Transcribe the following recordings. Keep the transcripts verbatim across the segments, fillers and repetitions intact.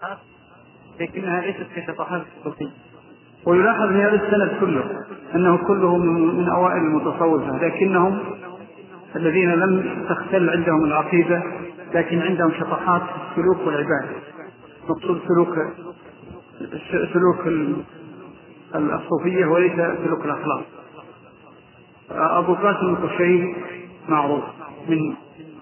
لكنها ليست كشطحات الصوفية. ويلاحظ في هذا السند كله أنه كله من أوائل المتصوفة، لكنهم الذين لم تختل عندهم العقيدة لكن عندهم شطحات في السلوك والعبادة، مقصود سلوك سلوك الصوفية وليس سلوك الأخلاق. أبو قاسم القشيري معروف من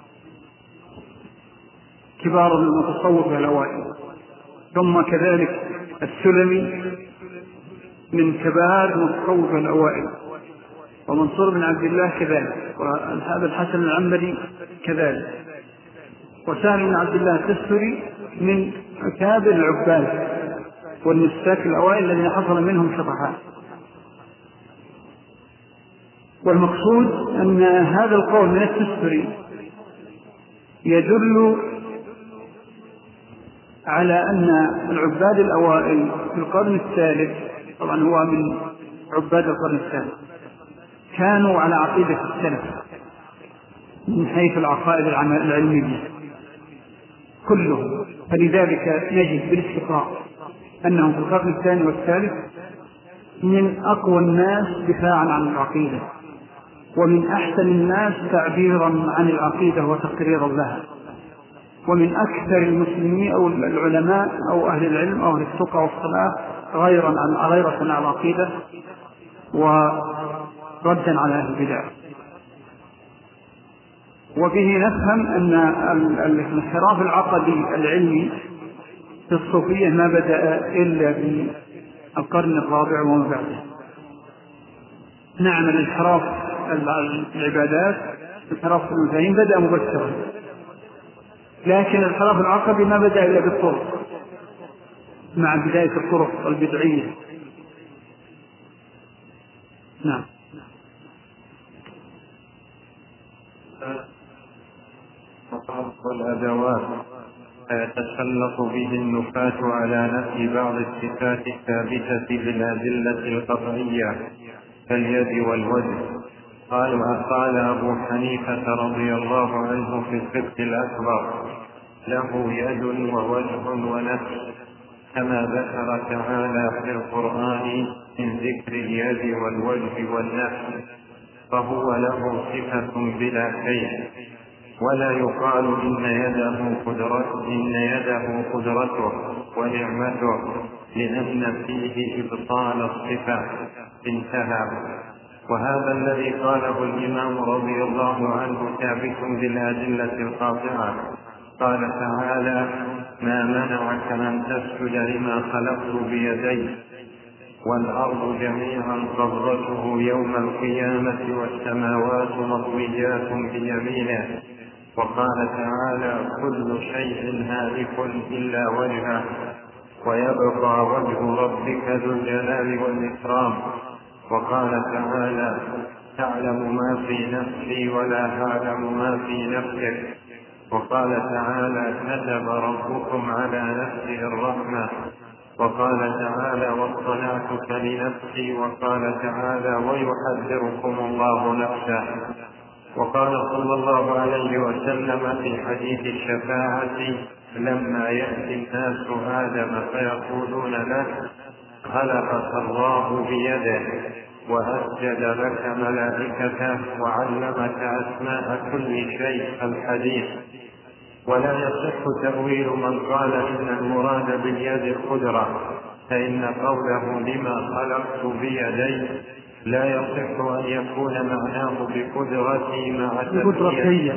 كبار المتصوفة الأوائل، ثم كذلك السلمي من كبار المتصوفة الأوائل، ومنصور بن عبد الله كذلك، وهذا الحسن العنبري كذلك، وسهل بن عبد الله التستري من أكابر العباد والنساك الأوائل الذين حصل منهم شطحات. والمقصود أن هذا القول من التستري يدل على أن العباد الأوائل في القرن الثالث، طبعا هو من عباد القرن الثالث، كانوا على عقيدة السلف من حيث العقائد العلمية كلهم، فلذلك نجد بالاستقراء أنهم في القرن الثاني والثالث من أقوى الناس دفاعا عن العقيدة، ومن أحسن الناس تعبيرا عن العقيدة وتقريرا لها، ومن أكثر المسلمين أو العلماء أو أهل العلم أو أهل التقى والصلاة غيرا عن غيرة عن العقيدة وردا على أهل البدع. وبه نفهم أن الانحراف العقدي العلمي في الصوفية ما بدأ إلا في القرن الرابع وما بعده. نعم، الانحراف العبادات انحراف المفاهيم بدأ مبكرا، لكن الانحراف العقدي ما بدأ إلا بالطرق مع بداية الطرق البدعية. نعم. والأدوات يتسلط به النفاة على نفي بعض الصفات الثابتة بالأدلة القطعية كاليد والوجه. قال قال أبو حنيفة رضي الله عنه في الفقه الأكبر: له يد ووجه ونفس، كما ذكر تعالى في القرآن من ذكر اليد والوجه والنفس، فهو له صفة بلا كيف. ولا يقال إن يده قدرته, إن يده قدرته ونعمته، لأن فيه إبطال الصفة. انتهى. وهذا الذي قاله الإمام رضي الله عنه ثابت بالأدلة القاطعة. قال تعالى: ما منعك أن تسجد لما خلقت بيدي، والأرض جميعا قبضته يوم القيامة والسماوات مطويات بيمينه. وقال تعالى: كل شيء هالك إلا وجهه، ويبقى وجه ربك ذو الجلال والإكرام. وقال تعالى: تعلم ما في نفسي ولا أعلم ما في نفسك. وقال تعالى: كتب ربكم على نفسه الرحمة. وقال تعالى: واصطنعتك لنفسي. وقال تعالى: ويحذركم الله نفسه. وقال صلى الله عليه وسلم في حديث الشفاعة: لما يأتي الناس آدم فيقولون له: خلقك الله بيده، وأسجد لك ملائكته، وعلمك أسماء كل شيء. الحديث. ولا يصح تأويل من قال إن المراد باليد القدرة، فإن قوله لما خلقت بيدي لا يصح أن يكون معناه بقدرتي مع تسمية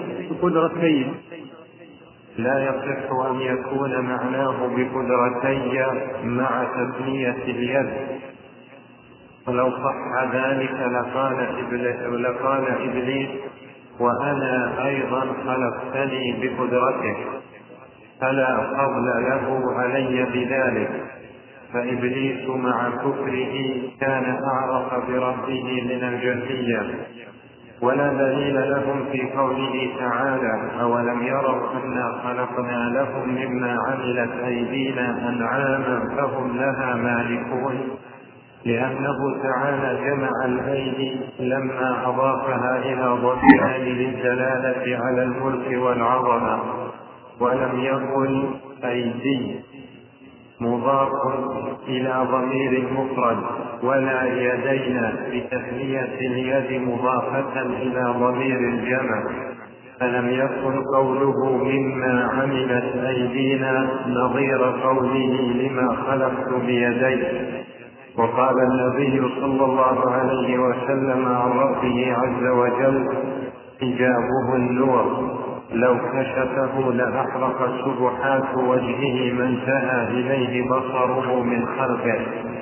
لا يصح أن يكون معناه بقدرتي مع تسمية اليد. ولو صح ذلك لقال إبليس, لقال إبليس: وأنا أيضا خلقتني بقدرتك، فلا فضل له علي بذلك. فإبليس مع كفره كان أعرف بربه من الجهمية. ولا دليل لهم في قوله تعالى: أولم يروا أنا خلقنا لهم مما عملت أيدينا أنعاما فهم لها مالكون، لأنه تعالى جمع الأيدي لما أضافها إلى ضميرها للدلالة على الملك والعظمة، ولم يقل أيدي. مضاف إلى ضمير مفرد، ولا يدين بتثنية اليد مضافة إلى ضمير الجمع، فلم يكن قوله مما عملت أيدينا نظير قوله لما خلقت بيدي. وقال النبي صلى الله عليه وسلم عن ربه عز وجل: حجابه النور، لو كشفه لأحرق سبحات وجهه ما انتهى إليه بصره من خلقه.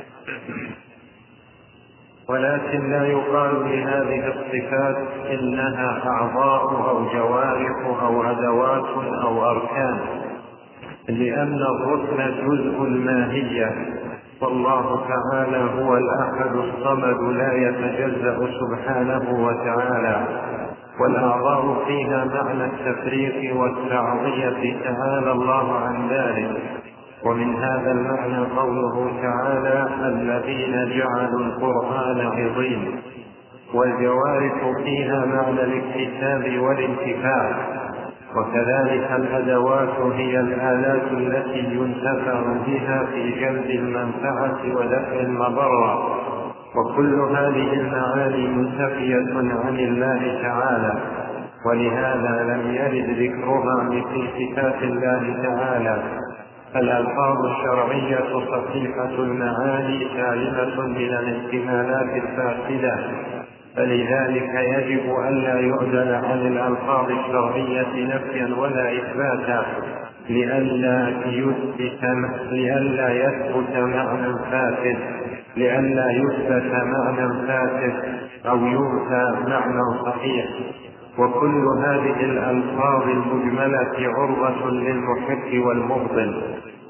ولكن لا يقال لهذه الصفات إنها أعضاء أو جوارح أو أدوات أو أركان، لأن الركن جزء الماهية، والله تعالى هو الأحد الصمد لا يتجزأ سبحانه وتعالى، والأعضاء فيها معنى التفريق والتعظية، تعالى الله عن ذلك. ومن هذا المعنى قوله تعالى: الذين جعلوا القرآن عظيم. والجوارح فيها معنى الاكتساب والانتفاع، وكذلك الأدوات هي الآلات التي ينتفع بها في جلب المنفعة ودفع المضرة، وكل هذه المعاني منتفية عن الله تعالى، ولهذا لم يرد ذكرها مثل صفات الله تعالى. الألفاظ الشرعية صحيحة المعاني سالمة من الاحتمالات الفاسدة، فلذلك يجب ألا يعدل عن الألفاظ الشرعية نفيا ولا إثباتا، لئلا يثبت لئلا يثبت معنى فاسد لئلا يثبت معنى فاسد أو يؤتى معنى صحيح. وكل هذه الألفاظ المجملة عرضة للمحق والمبطل.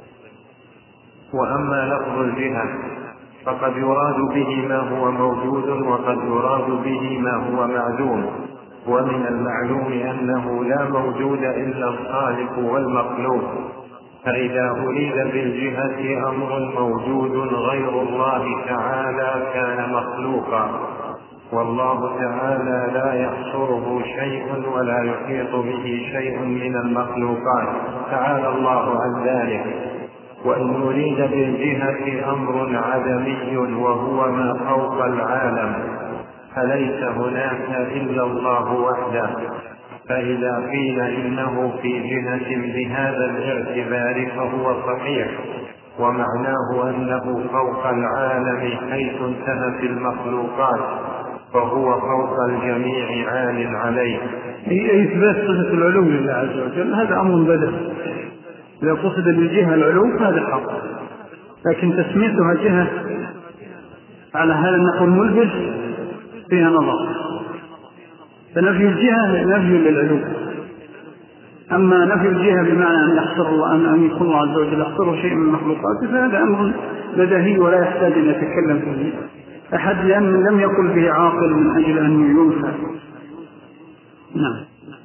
وأما لفظ الجهة فقد يراد به ما هو موجود، وقد يراد به ما هو معدوم. ومن المعلوم أنه لا موجود إلا الخالق والمخلوق، فإذا أريد بالجهة أمر موجود غير الله تعالى كان مخلوقا، والله تعالى لا يحصره شيء ولا يحيط به شيء من المخلوقات، تعالى الله عن ذلك. وإن أريد بالجهة أمر عدمي وهو ما فوق العالم، فليس هناك إلا الله وحده. فإذا قيل إنه في جهة بهذا الاعتبار فهو صحيح، ومعناه أنه فوق العالم حيث انتهت المخلوقات، فهو فوق الجميع عال عليه. هي إثبات صفة العلو لله عز وجل، هذا أمر بدل. إذا قصد بالجهة العلو فهذا حق، لكن تسميتها جهة على هذا النحو ملبس فيها نظر. فنفي الجهة نفي للعلو، أما نفي الجهة بمعنى أن يحصر الله أن يكون الله عز وجل يحصره شيء من المخلوقات فهذا أمر بديهي ولا يحتاج أن يتكلم فيه أحد، لأن لم يقل به عاقل من أجل أن ينفى. نعم.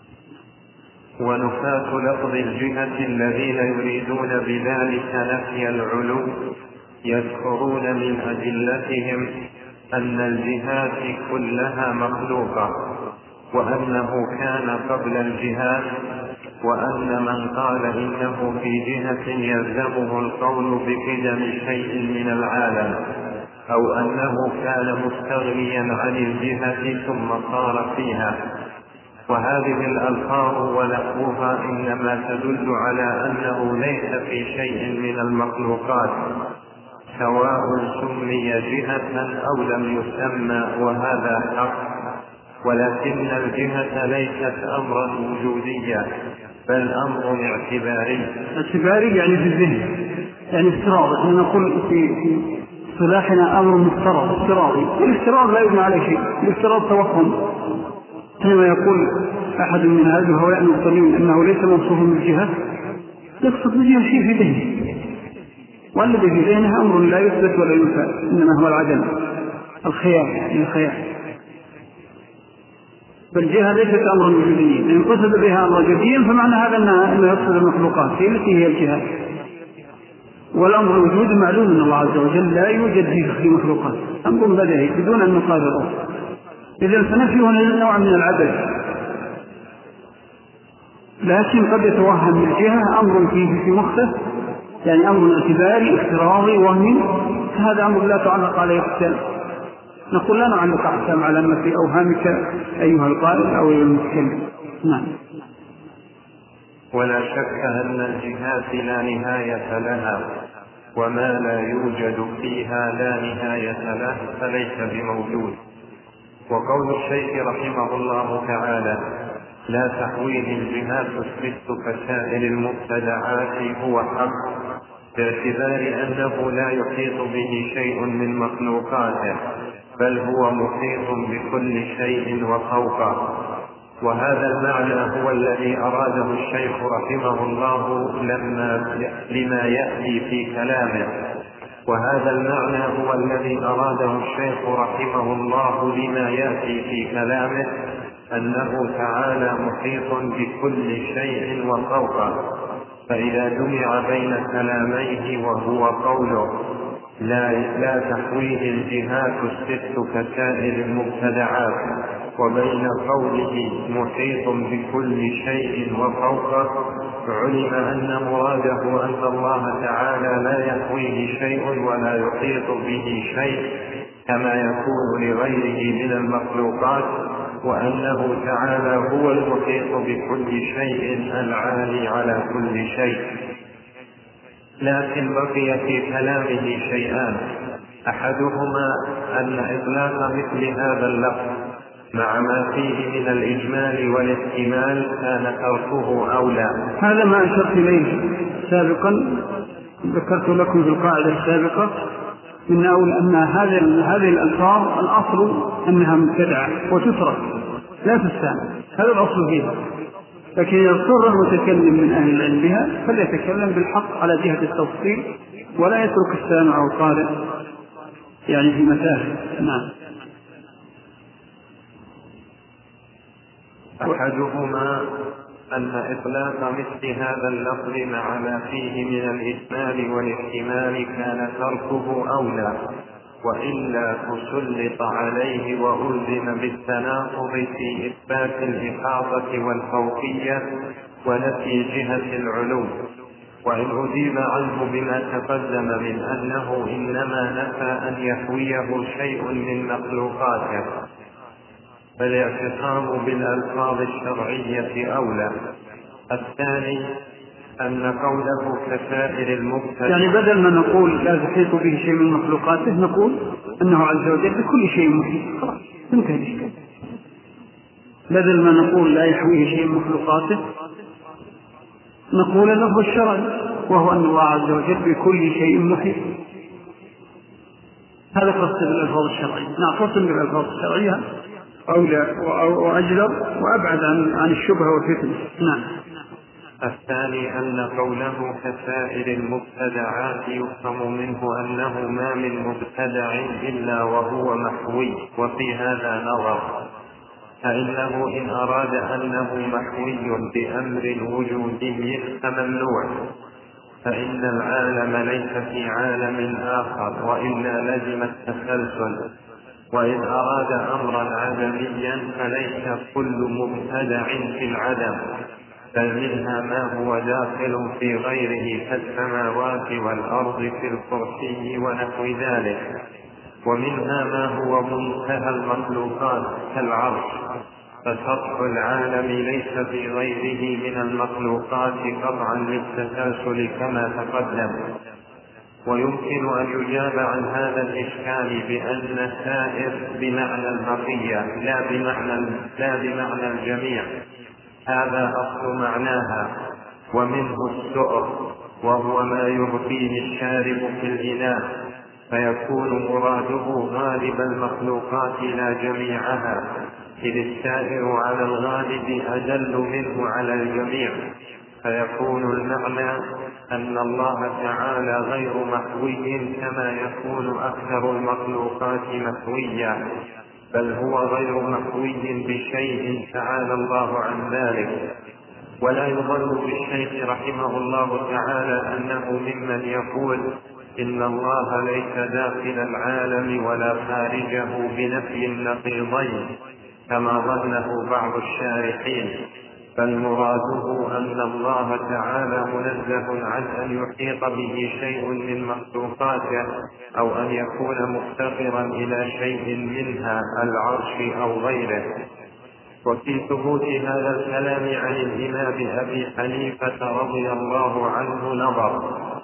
ونفاة لفظ الجهة الذين يريدون بذلك نفي العلو يذكرون من أدلتهم أن الجهات كلها مخلوقة، وأنه كان قبل الجهات، وأن من قال إنه في جهة يلزمه القول بقدم شيء من العالم، أو أنه كان مستغنيا عن الجهة ثم صار فيها. وهذه الألفاظ ونحوها إنما تدل على أنه ليس في شيء من المخلوقات، سواء سمي جهة أو لم يسمى، وهذا حق. ولكن الجهة ليست أمرا وجوديا، بل أمر اعتباري. اعتباري يعني في الذهن، يعني افتراض. احنا نقول في صلاحنا أمر مفترض افتراضي، والافتراض لا يبنى عليه شيء، الافتراض توهم. حينما يقول أحد من هذه الهؤلاء المبطلين أنه ليس موصوفا بالجهة، يقصد بالجهة شيء في ذهنه، والذي في ذهنه أمر لا يثبت ولا ينفى، إنما هو العدم، الخيال، يعني الخيال. فالجهة ليست أمرا وجوديا، إن قصد بها أمرا وجوديا فمعنى هذا أنه يقصد المخلوقات هي التي هي الجهة. والأمر الوجود معلوم من الله عز وجل لا يوجد في مخلوقات، أمر بديهي بدون أن نقارره. إذن فنفي هنا نوع من العدد، لكن قد يتوهم الجهة أمر فيه في مخه يعني أمر اعتباري افتراضي وهمي، هذا أمر لا تعلق عليه أحكام. نقول لا نعلق أحكام على ما في أوهامك أيها القائل أو المتكلم. نعم. ولا شك أن الجهات لا نهاية لها، وما لا يوجد فيها لا نهاية له فليس بموجود. وقول الشيخ رحمه الله تعالى: لا تحويه الجهات الست كسائر المبتدعات هو حق، باعتبار أنه لا يحيط به شيء من مخلوقاته، بل هو محيط بكل شيء وفوقه. وهذا المعنى هو الذي أراده الشيخ رحمه الله لما لما يأتي في كلامه وهذا المعنى هو الذي أراده الشيخ رحمه الله لما يأتي في كلامه أنه تعالى محيط بكل شيء وفوقه. فإذا جمع بين كلاميه وهو قوله لا, لا تحويه الجهات الست كسائر المبتدعات، وبين قوله محيط بكل شيء وفوقه، علم أن مراده أن الله تعالى لا يحويه شيء ولا يحيط به شيء كما يكون لغيره من المخلوقات، وأنه تعالى هو المحيط بكل شيء العالي على كل شيء. لكن بقي في كلامه شيئان: أحدهما أن إطلاق مثل هذا اللفظ مع ما فيه من الإجمال والاحتمال كان تركه أولى. هذا ما أشرت إليه سابقا، ذكرت لكم في القاعدة السابقة من أول أن هذه الألفاظ الأصل أنها مبتدعة وتترك لا تستعمل، هذا الأصل فيها. لكن إذا اضطر المتكلم من أهل العلم بها فليتكلم بالحق على جهة التفصيل ولا يترك السامع أو القارئ يعني في متاهة. نعم. أحدهما أن إطلاق مثل هذا اللفظ مع ما فيه من الإجمال والاحتمال كان تركه أولى، وإلا تسلط عليه وألزم بالتناقض في إثبات الإحاطة والفوقية ونفي جهة العلو. وإن أجيب عنه بما تقدم من أنه إنما نفى أن يحويه شيء من مخلوقاته، فالاعتصام بالألفاظ الشرعية أولى. الثاني أن قوله كسائر المبتدع، يعني بدل ما نقول لا تحيط به شيء من مخلوقاته نقول أنه عز وجل بكل شيء محيط، خلاص انتهى الإشكال. بدل ما نقول لا يحويه شيء من مخلوقاته نقول اللفظ الشرعي وهو أن الله عز وجل بكل شيء محيط. هذا قصد بالألفاظ الشرعية. نعتصم بالألفاظ الشرعية أولى وأجلر وأبعد عن عن الشبهة والفتنة. نعم. الثاني أن قوله كسائر المبتدعات يفهم منه أنه ما من مبتدع إلا وهو محوي، وفي هذا نظر، فإنه إن أراد أنه محوي بأمر وجودي فممنوع، فإن العالم ليس في عالم آخر وإلا لزم التسلسل. وإن أراد أمرا عدميا فليس كل مبتدع في العدم، بل منها ما هو داخل في غيره كالسماوات والأرض في الكرسي ونحو ذلك، ومنها ما هو منتهى المخلوقات كالعرش، فسطح العالم ليس في غيره من المخلوقات قطعا للتسلسل كما تقدم. ويمكن أن يجاب عن هذا الإشكال بأن السائر بمعنى البقية لا بمعنى, لا بمعنى الجميع، هذا أصل معناها، ومنه السؤر وهو ما يبقيه الشارب في الإناء، فيكون مراده غالب المخلوقات لا جميعها، إذ السائر على الغالب أدل منه على الجميع، فيكون المعنى أن الله تعالى غير محوي كما يكون أكثر المخلوقات محويا، بل هو غير محوي بشيء تعالى الله عن ذلك. ولا يظن بالشيخ رحمه الله تعالى أنه ممن يقول إن الله ليس داخل العالم ولا خارجه بنفي النقيضين كما ظنه بعض الشارحين، بل مراده أن الله تعالى منزه عن أن يحيط به شيء من مخلوقاته أو أن يكون مفتقرا إلى شيء منها العرش أو غيره. وفي ثبوت هذا الكلام عن الإمام أبي حنيفة رضي الله عنه نظر،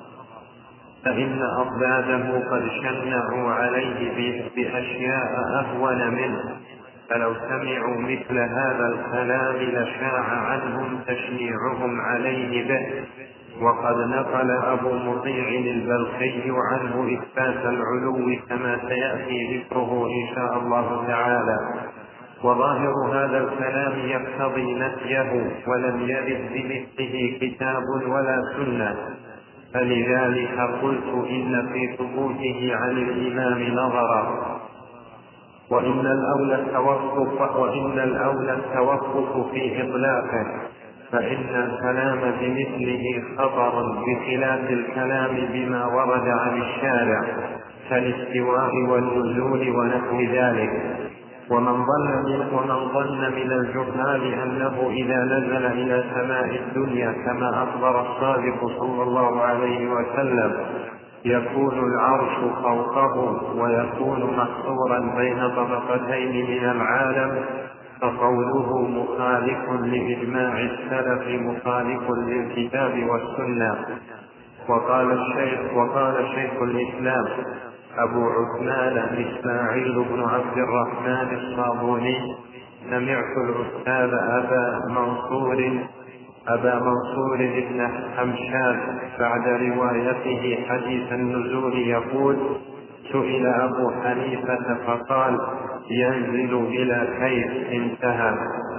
فإن أضداده قد شنعوا عليه بأشياء أهون منه، فلو سمعوا مثل هذا الكلام لشاع عنهم تشنيعهم عليه به. وقد نقل أبو مطيع البلخي عنه إثبات العلو كما سيأتي ذكره إن شاء الله تعالى. وظاهر هذا الكلام يقتضي نفيه، ولم يرد بمثله كتاب ولا سنة، فلذلك قلت إن في ثبوته عن الإمام نظرا، وإن الأولى التوقف وإن الأولى التوقف في إطلاقه، فإن الكلام بمثله خطر بخلاف الكلام بما ورد عن الشارع كالاستواء والنزول ونحو ذلك. ومن ظن من, ومن ظن من الجهال أنه إذا نزل إلى سماء الدنيا كما أخبر الصادق صلى الله عليه وسلم يكون العرش فوقه ويكون محصورا بين طبقتين من العالم، فقوله مخالف لإجماع السلف مخالف للكتاب والسنة. وقال الشيخ وقال شيخ الإسلام أبو عثمان إسماعيل بن عبد الرحمن الصابوني: سمعت الأستاذ أبا منصور أبا منصور بن حمشاد بعد روايته حديث النزول يقول: سئل أبو حنيفة فقال: ينزل بلا كيف، انتهى.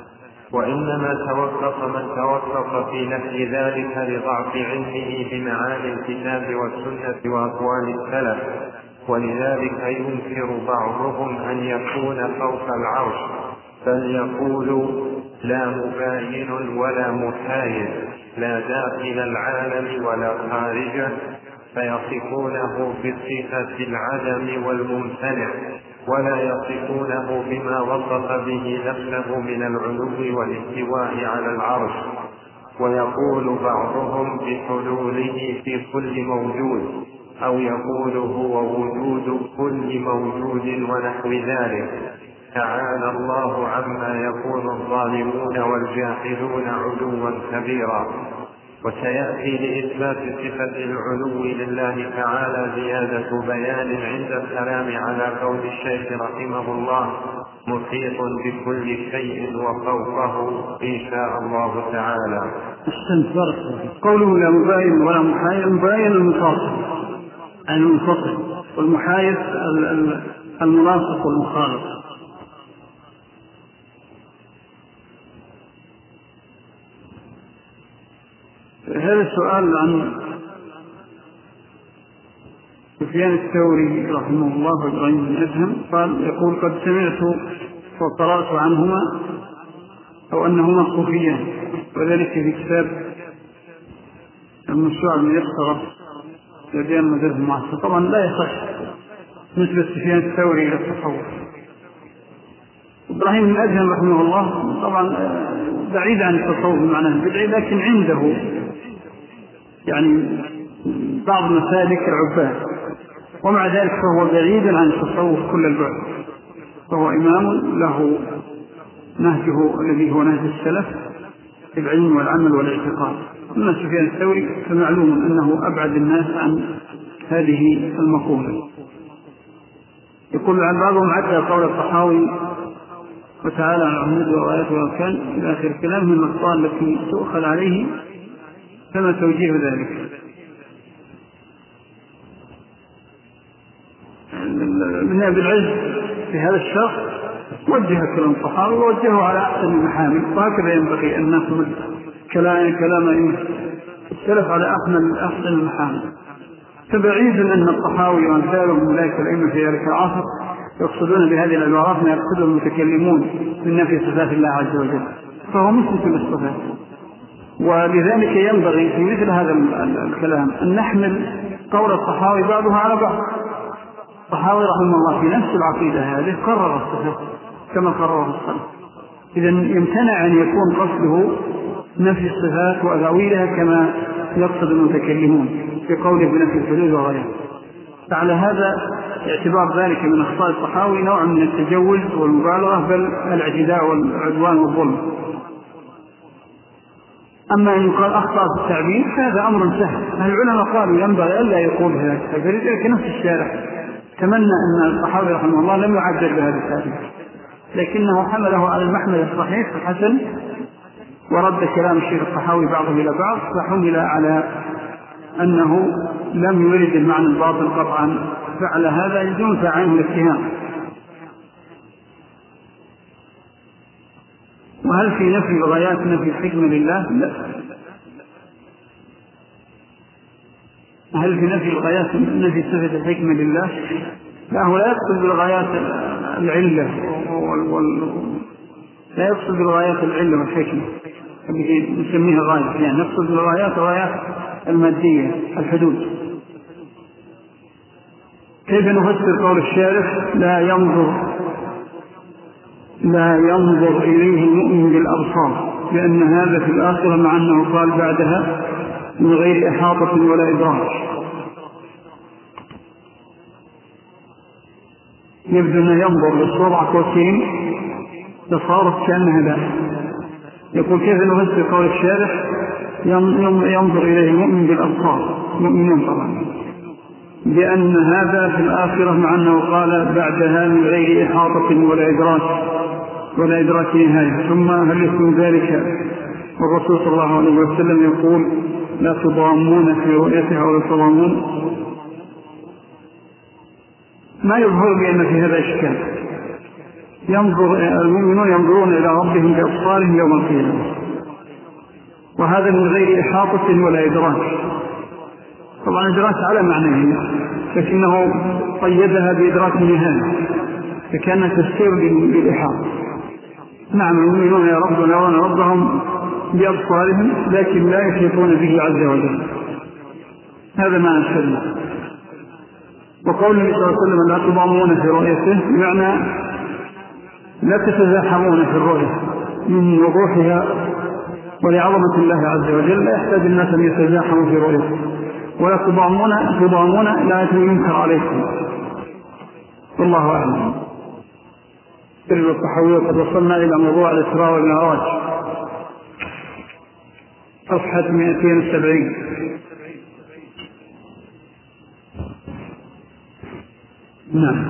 وإنما توقف من توقف في نفي ذلك لضعف علمه بمعاني الكتاب والسنة وأقوال السلف، ولذلك ينكر بعضهم أن يكون فوق العرش، بل يقول: لا مباين ولا محايد، لا داخل العالم ولا خارجه، فيصفونه بصفة العدم والممتنع، ولا يصفونه بما وصف به نفسه من العلو والاستواء على العرش. ويقول بعضهم بحلوله في كل موجود، أو يقول هو وجود كل موجود ونحو ذلك. تعالى الله عما يقول الظالمون والجاحدون علوا كبيرا. وسيأتي لإثبات صفة العلو لله تعالى زيادة بيان عند الكلام على قول الشيخ رحمه الله: محيط بكل شيء وفوقه، إن شاء الله تعالى. قوله لا مباين ولا محايد، مباين المفاصل المنفصل، والمحايد الملاصق والمخالط. هذا السؤال عن سفيان الثوري رحمه الله وإبراهيم بن أدهم قال: يقول: قد سمعت وقرأت عنهما أو أنهما صوفيان، وذلك في كتاب المشروع الميسرة لديان مدرسة المعاصرة. طبعا لا يصح نسبة سفيان الثوري إلى التصوف. إبراهيم بن أدهم رحمه الله طبعا بعيد عن التصوف بمعنى البدعي، لكن عنده يعني بعض مسالك العباد، ومع ذلك فهو بعيد عن التصوف كل البعد، فهو إمام له نهجه الذي هو نهج السلف في العلم والعمل والاعتقاد. أما سفيان الثوري فمعلوم أنه أبعد الناس عن هذه المقولة. يقول عن بعضهم: عدى قول الطحاوي وتعالى عن عهود وآياته وكان إلى آخر الكلام من الأخطاء التي تؤخذ عليه، كما توجيه ذلك. من أبي العز في هذا الشخص وجه كلام الطحاوي ووجهه على أحسن المحامل، وهكذا ينبغي أن نحمل كلام كلام السلف على أحسن المحامل. فبعيد أن الطحاوي وأمثاله من ذلك الأئمة في ذلك العصر يقصدون بهذه العبارات ما يقصده المتكلمون من نفي صفات الله عز وجل، فهو مثل كل الصفات. ولذلك ينبغي في مثل هذا الكلام أن نحمل قول الطحاوي بعضها على بعض. الطحاوي رحمه الله في نفس العقيدة هذه قرر الصفات كما قرره السلف، إذن يمتنع أن يكون قصده نفي الصفات وأداويلها كما يقصد المتكلمون في قوله بنفي الحدود وغيره. فعلى هذا اعتبار ذلك من أخطاء الطحاوي نوع من التجوز والمبالغة بل الاعتداء والعدوان والظلم. أما أن يقال أخطأ في التعبير هذا أمر سهل، العلماء قالوا ينبغي ألا يقول هذا، فلذلك نفس الشارع تمنى أن الطحاوي رحمه الله لم يعبر بهذا التعبير، لكنه حمله على المحمل الصحيح الحسن ورد كلام الشيخ الطحاوي بعضه إلى بعض، فحمل على أنه لم يرد المعنى الباطل قطعا، فعلى هذا ينفع عنه الاتهام. وهل في نفي الغايات نفي الحكمة لله؟ لا. هل في نفي الغايات نفي صفة الحكمة لله؟ لا، هو لا يقصد بالغايات العلة وال... لا يقصد بالغايات العلة والحكمة التي نسميها غاية، يعني يقصد بالغايات الغايات المادية الحدود. كيف نفسر قول الشارح لا ينظر لا ينظر إليه المؤمن بالأبصار، لأن هذا في الآخرة مع أنه قال بعدها من غير إحاطة ولا إدراك. يبدو أن ينظر للصورة كوسين فصارت كأنها لا. يقول كيف نفسر قول الشارح ينظر إليه المؤمن بالأبصار، مؤمنون طبعا، لأن هذا في الآخرة مع أنه قال بعدها من غير إحاطة ولا إدراك ولا إدراك نهاية. ثم هل يكون ذلك والرسول صلى الله عليه وسلم يقول لا تضامون في رؤيتها ولا تضامون؟ ما يظهر بأن في هذا إشكال. ينظر المؤمنون ينظرون إلى ربهم بأبصارهم يوم القيامة، وهذا من غير إحاطة ولا إدراك. طبعا إدراك على معنى، لكنه قيدها بإدراك نهاية فكان تفسير للإحاطة. نعم المؤمنون يا رب يرون ربهم بأبصارهم لكن لا يحيطون به عز وجل، هذا معنى الكلمة. وقول النبي صلى الله عليه وسلم لا تضامون في رؤيته بمعنى لا تتزاحمون في الرؤية من وضوحها ولعظمة الله عز وجل، لا يحتاج الناس أن يتزاحموا في رؤيته. ولا تضامون تضامون لا ينكر عليكم، والله أعلم. سر الطحاوي قد وصلنا إلى موضوع الإسراء والمعراج صفحة مئتين وسبعين. نعم.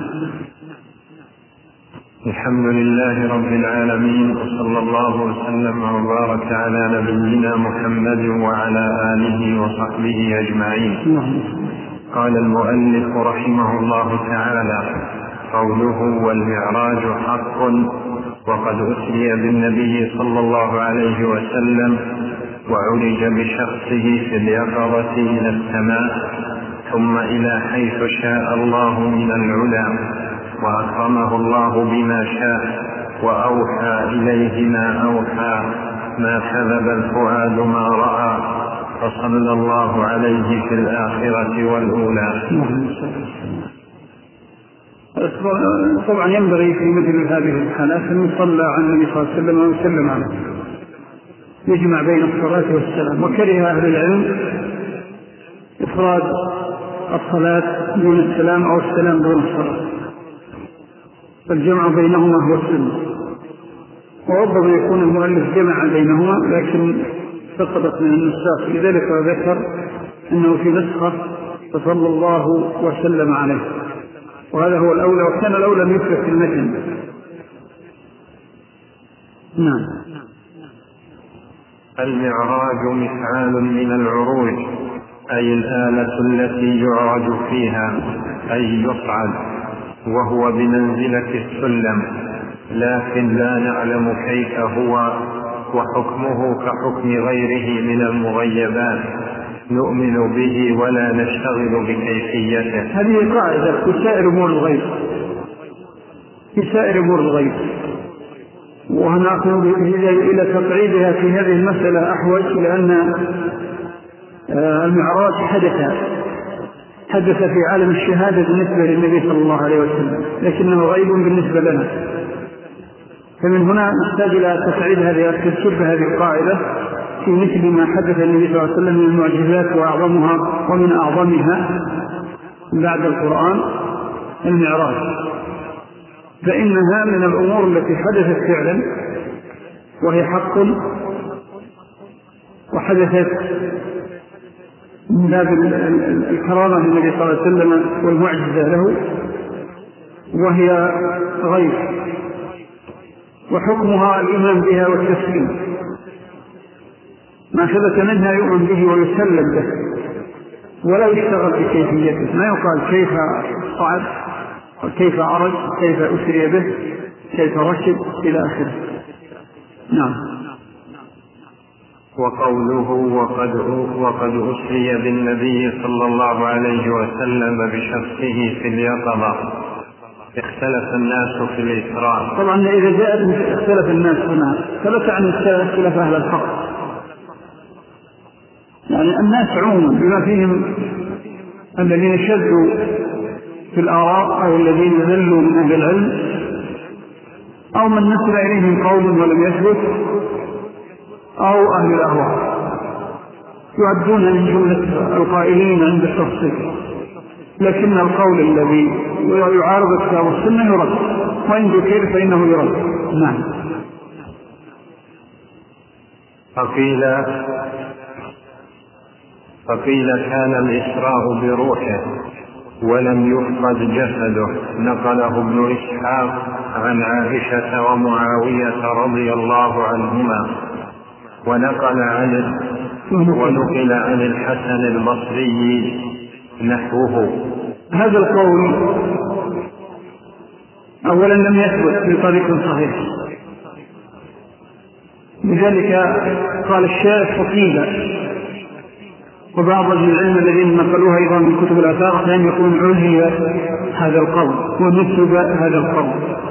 الحمد لله رب العالمين، وصلى الله وسلم وبارك على نبينا محمد وعلى آله وصحبه أجمعين. قال المؤلف رحمه الله تعالى: قوله والمعراج حق، وقد أسري بالنبي صلى الله عليه وسلم وعرج بشخصه في اليقظة إلى السماء ثم إلى حيث شاء الله من العلا، وأكرمه الله بما شاء وأوحى إليه ما أوحى، ما كذب الفؤاد ما رأى، فصلى الله عليه في الآخرة والأولى. طبعا ينبغي في مثل هذه الحالات أن يصلى على النبي صلى الله عليه وسلم ويسلم عليه، يجمع بين الصلاة والسلام. وكره أهل العلم إفراد الصلاة دون السلام أو السلام دون الصلاة، فالجمع بينهما هو السنة. وربما يكون المؤلف جمع بينهما لكن سقطت من النساخ، لذلك ذكر أنه في نسخة فصلى الله وسلم عليه، وهذا هو الأولى، وكان الأولى أن يفرق في المتن. نعم. المعراج مفعال من العروج، أي الآلة التي يعرج فيها، أي يصعد، وهو بمنزلة السلم، لكن لا نعلم كيف هو، وحكمه كحكم غيره من المغيبات، نؤمن به ولا نشتغل بكيفيته. هذه قاعدة في سائر أمور الغيب، في سائر أمور الغيب، ونحن إلى تقعيدها في هذه المسألة أحوج، لأن المعراج حدث حدث في عالم الشهادة بالنسبة للنبي صلى الله عليه وسلم، لكنه غيب بالنسبة لنا. فمن هنا نحتاج إلى تقعيد هذه التذكير بهذه القاعدة، في مثل ما حدث النبي صلى الله عليه وسلم من المعجزات وأعظمها ومن أعظمها بعد القرآن المعراج، فإنها من الأمور التي حدثت فعلا وهي حق وحدثت من باب الكرامة للنبي صلى الله عليه وسلم والمعجزة له، وهي غيب، وحكمها الإيمان بها والتسليم، ما ثبت منها يؤمن به ويسلم به ولا يشتغل بكيفيته، ما يقال كيف صعد كيف عرج كيف أسري به كيف رشد إلى آخره. نعم. وقوله وقد وقد أسري بالنبي صلى الله عليه وسلم بشخصه في اليقظة، اختلف الناس في الإسراء. طبعا إذا جاءت اختلف الناس هنا ثبت عن اختلاف أهل الحق، يعني الناس عموما بما فيهم الذين شدوا في الآراء أو الذين ذلوا من أهل العلم أو من نسل إليهم قول ولم يثبت أو أهل الأهواء، يعدون من جملة القائلين عند التفصيل، لكن القول الذي يعارض الكتاب والسنة يرد، وإن ذكر فإنه يرد. نعم. فقيل فقيل كان الإسراء بروحه ولم يفقد جسده، نقله ابن إسحاق عن عائشة ومعاوية رضي الله عنهما، ونقل عن ونقل عن الحسن البصري نحوه. هذا القول أولا لم يثبت بطريق صحيح، لذلك قال الشارح فقيل، وبعض العلم الذين نقلوها أيضا من كتب الآثار كان يكون علهي هذا القول ونسب هذا القول،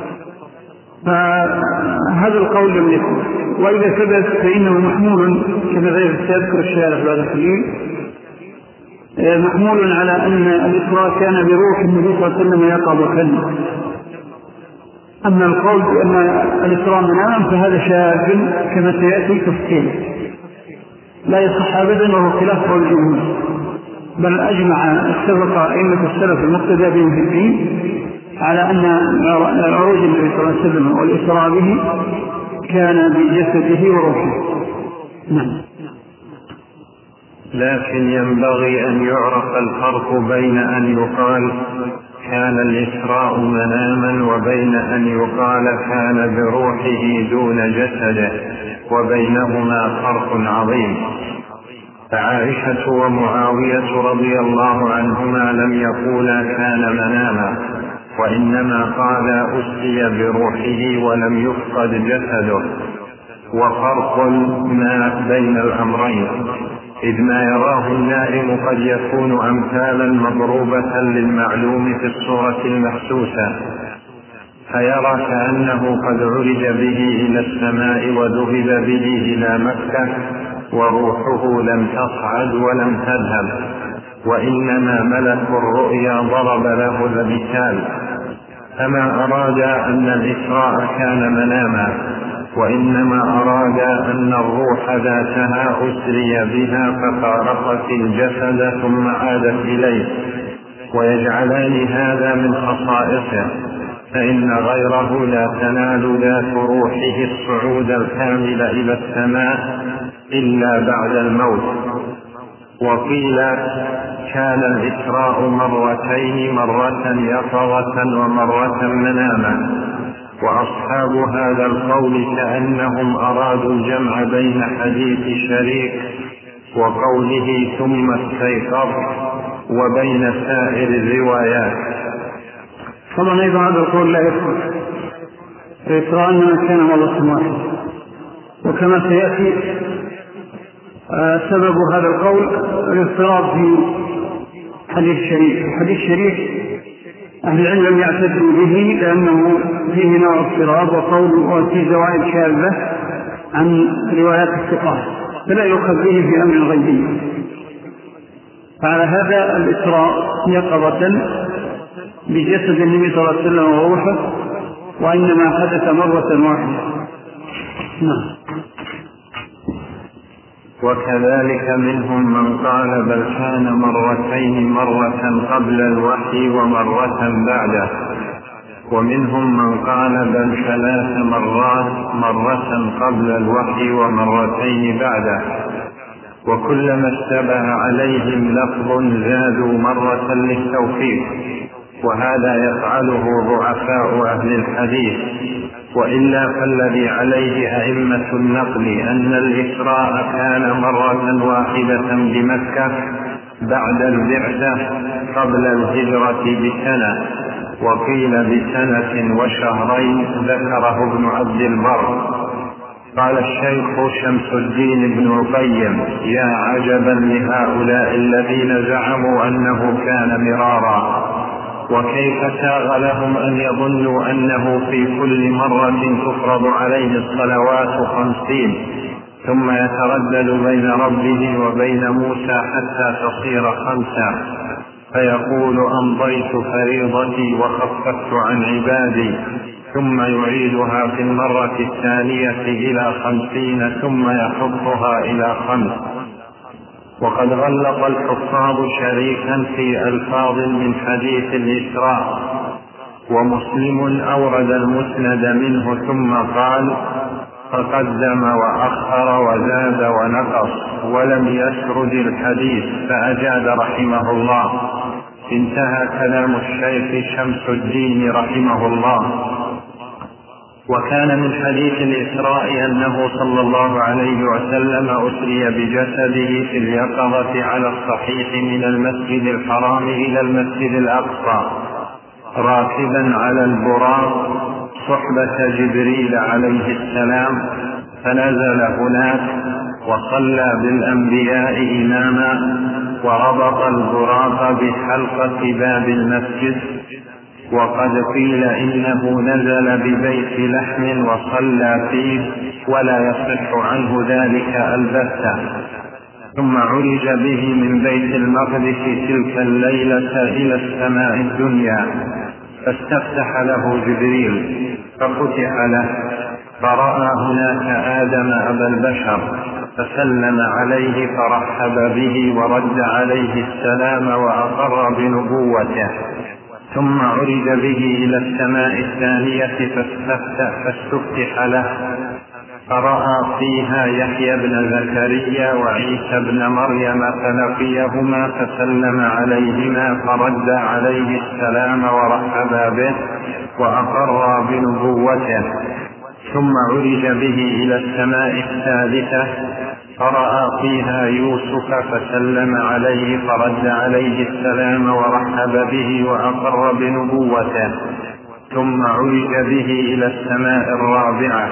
فهذا القول لم يكن، وإذا ثبت فإنه محمول كما ذكر الشارح بعد قليل، محمول على أن الإسراء كان بروح النبي صلى الله عليه وسلم يقظة. أما القول بأن الإسراء منام فهذا شاذ كما سيأتي تفصيله، لا يصح أبدا وهو خلاف قول الجمهور، بل أجمع اتفق أئمة السلف المقتدى بهم في الدين على أن عروج النبي صلى الله عليه وسلم والإسراء به كان بجسده وروحه. نعم. لكن ينبغي أن يعرف الفرق بين أن يقال كان الإسراء مناما وبين أن يقال كان بروحه دون جسده، وبينهما فرق عظيم. فعائشة ومعاوية رضي الله عنهما لم يقولا كان مناما، وإنما قال أسري بروحه ولم يفقد جسده، وفرق ما بين الأمرين، إذ ما يراه النائم قد يكون أمثالا مضروبة للمعلوم في الصورة المحسوسة، فيرى كأنه قد عرج به إلى السماء وذهب به إلى مكة وروحه لم تصعد ولم تذهب، وإنما ملك الرؤيا ضرب له المثال، فما أراد أن الإسراء كان مناما، وإنما أراد أن الروح ذاتها أسري بها ففارقت الجسد ثم عادت إليه، ويجعلان هذا من خصائصه، فإن غيره لا تنال ذات روحه الصعود الكامل إلى السماء إلا بعد الموت. وقيل كان الإسراء مرتين، مرة يقظة ومرة مناما، وأصحاب هذا القول كأنهم أرادوا الجمع بين حديث شريك وقوله ثم استيقظ وبين سائر الروايات. طبعا أيضا هذا القول لا يدخل الإسراء أنما كان مرة واحدة، وكما سيأتي آه سبب هذا القول الاضطراب في حديث شريك. حديث شريك أهل العلم يعتدوا به لأنه فيه نوع اضطراب وقول وفيه زوائد شاذة عن روايات الثقات، فلا يؤخذ به في أمر غيبي. فعلى هذا الإسراء يقظة بجسد النبي صلى الله عليه وسلم وروحه، وإنما حدث مرة واحدة. نعم. وكذلك منهم من قال بل كان مرتين، مرة قبل الوحي ومرة بعده، ومنهم من قال بل ثلاث مرات، مرة قبل الوحي ومرتين بعده، وكلما اشتبه عليهم لفظ زادوا مرة للتوفيق، وهذا يفعله ضعفاء أهل الحديث، وإلا فالذي عليه أئمة النقل أن الإسراء كان مرة واحدة بمكة بعد البعثة قبل الهجرة بسنة، وقيل بسنة وشهرين، ذكره ابن عبد البر. قال الشيخ شمس الدين بن القيم: يا عجبا لهؤلاء الذين زعموا أنه كان مرارا، وكيف ساغ لهم أن يظنوا أنه في كل مرة تفرض عليه الصلوات خمسين ثم يتردد بين ربه وبين موسى حتى تصير خمسة، فيقول أمضيت فريضتي وخففت عن عبادي، ثم يعيدها في المرة الثانية إلى خمسين ثم يحطها إلى خمس. وقد غلق الحفاظ شريكا في ألفاظ من حديث الإسراء، ومسلم أورد المسند منه ثم قال: فقدم وأخر وزاد ونقص، ولم يسرد الحديث فأجاد رحمه الله. انتهى كلام الشيخ شمس الدين رحمه الله. وكان من حديث الإسراء أنه صلى الله عليه وسلم أسري بجسده في اليقظة على الصحيح من المسجد الحرام إلى المسجد الأقصى راكبا على البراق صحبة جبريل عليه السلام، فنزل هناك وصلى بالأنبياء إماما، وربط البراق بحلقة باب المسجد. وقد قيل إنه نزل ببيت لحم وصلى فيه، ولا يصح عنه ذلك البتة. ثم عرج به من بيت المقدس تلك الليلة إلى السماء الدنيا، فاستفتح له جبريل ففتح له، فرأى هناك آدم أبا البشر، فسلم عليه فرحب به ورد عليه السلام وأقر بنبوته. ثم عرج به إلى السماء الثانية فاستفتح له، فرأى فيها يحيى بن زكريا وعيسى بن مريم، فلقيهما فسلم عليهما فرد عليه السلام ورحب به وأقر بنبوته. ثم عرج به إلى السماء الثالثة فرأى فيها يوسف فسلم عليه فرد عليه السلام ورحب به وأقر بنبوته. ثم عرج به إلى السماء الرابعة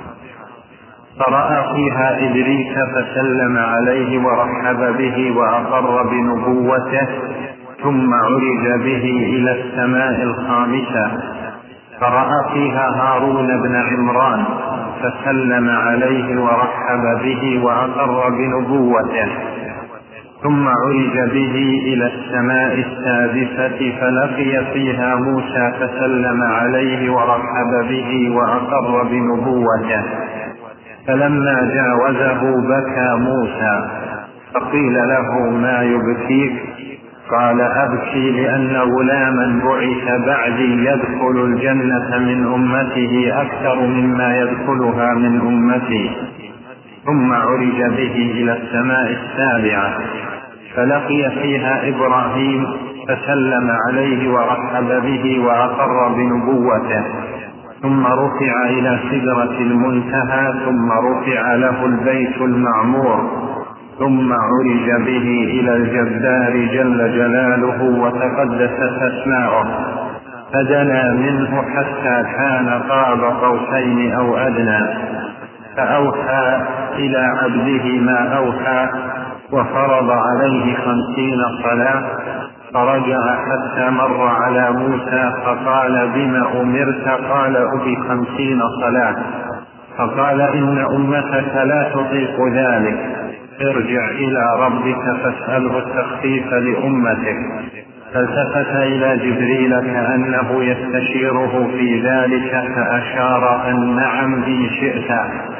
فرأى فيها إدريس فسلم عليه ورحب به وأقر بنبوته. ثم عرج به إلى السماء الخامسة فرأى فيها هارون بن عمران فسلم عليه ورحب به وأقر بنبوته. ثم عرج به إلى السماء السادسة فلقي فيها موسى فسلم عليه ورحب به وأقر بنبوته. فلما جاوزه بكى موسى، فقيل له: ما يبكيك؟ قال: أبكي لأن غلاما بعث بعدي يدخل الجنة من أمته أكثر مما يدخلها من أمتي. ثم عرج به إلى السماء السابعة فلقي فيها إبراهيم فسلم عليه ورحب به وأقر بنبوته. ثم رفع إلى سدرة المنتهى ثم رفع له البيت المعمور. ثم عرج به إلى الجبار جل جلاله وتقدست أسماؤه، فدنا منه حتى كان قاب قوسين أو أدنى، فأوحى إلى عبده ما أوحى، وفرض عليه خمسين صلاة. فرجع حتى مر على موسى فقال: بما أمرت؟ قال: بخمسين صلاة. فقال: إن أمتك لا تطيق ذلك، ارجع إلى ربك فاسأله التخفيف لأمتك. فالتفت إلى جبريل كأنه يستشيره في ذلك، فأشار أن نعم إن شئت.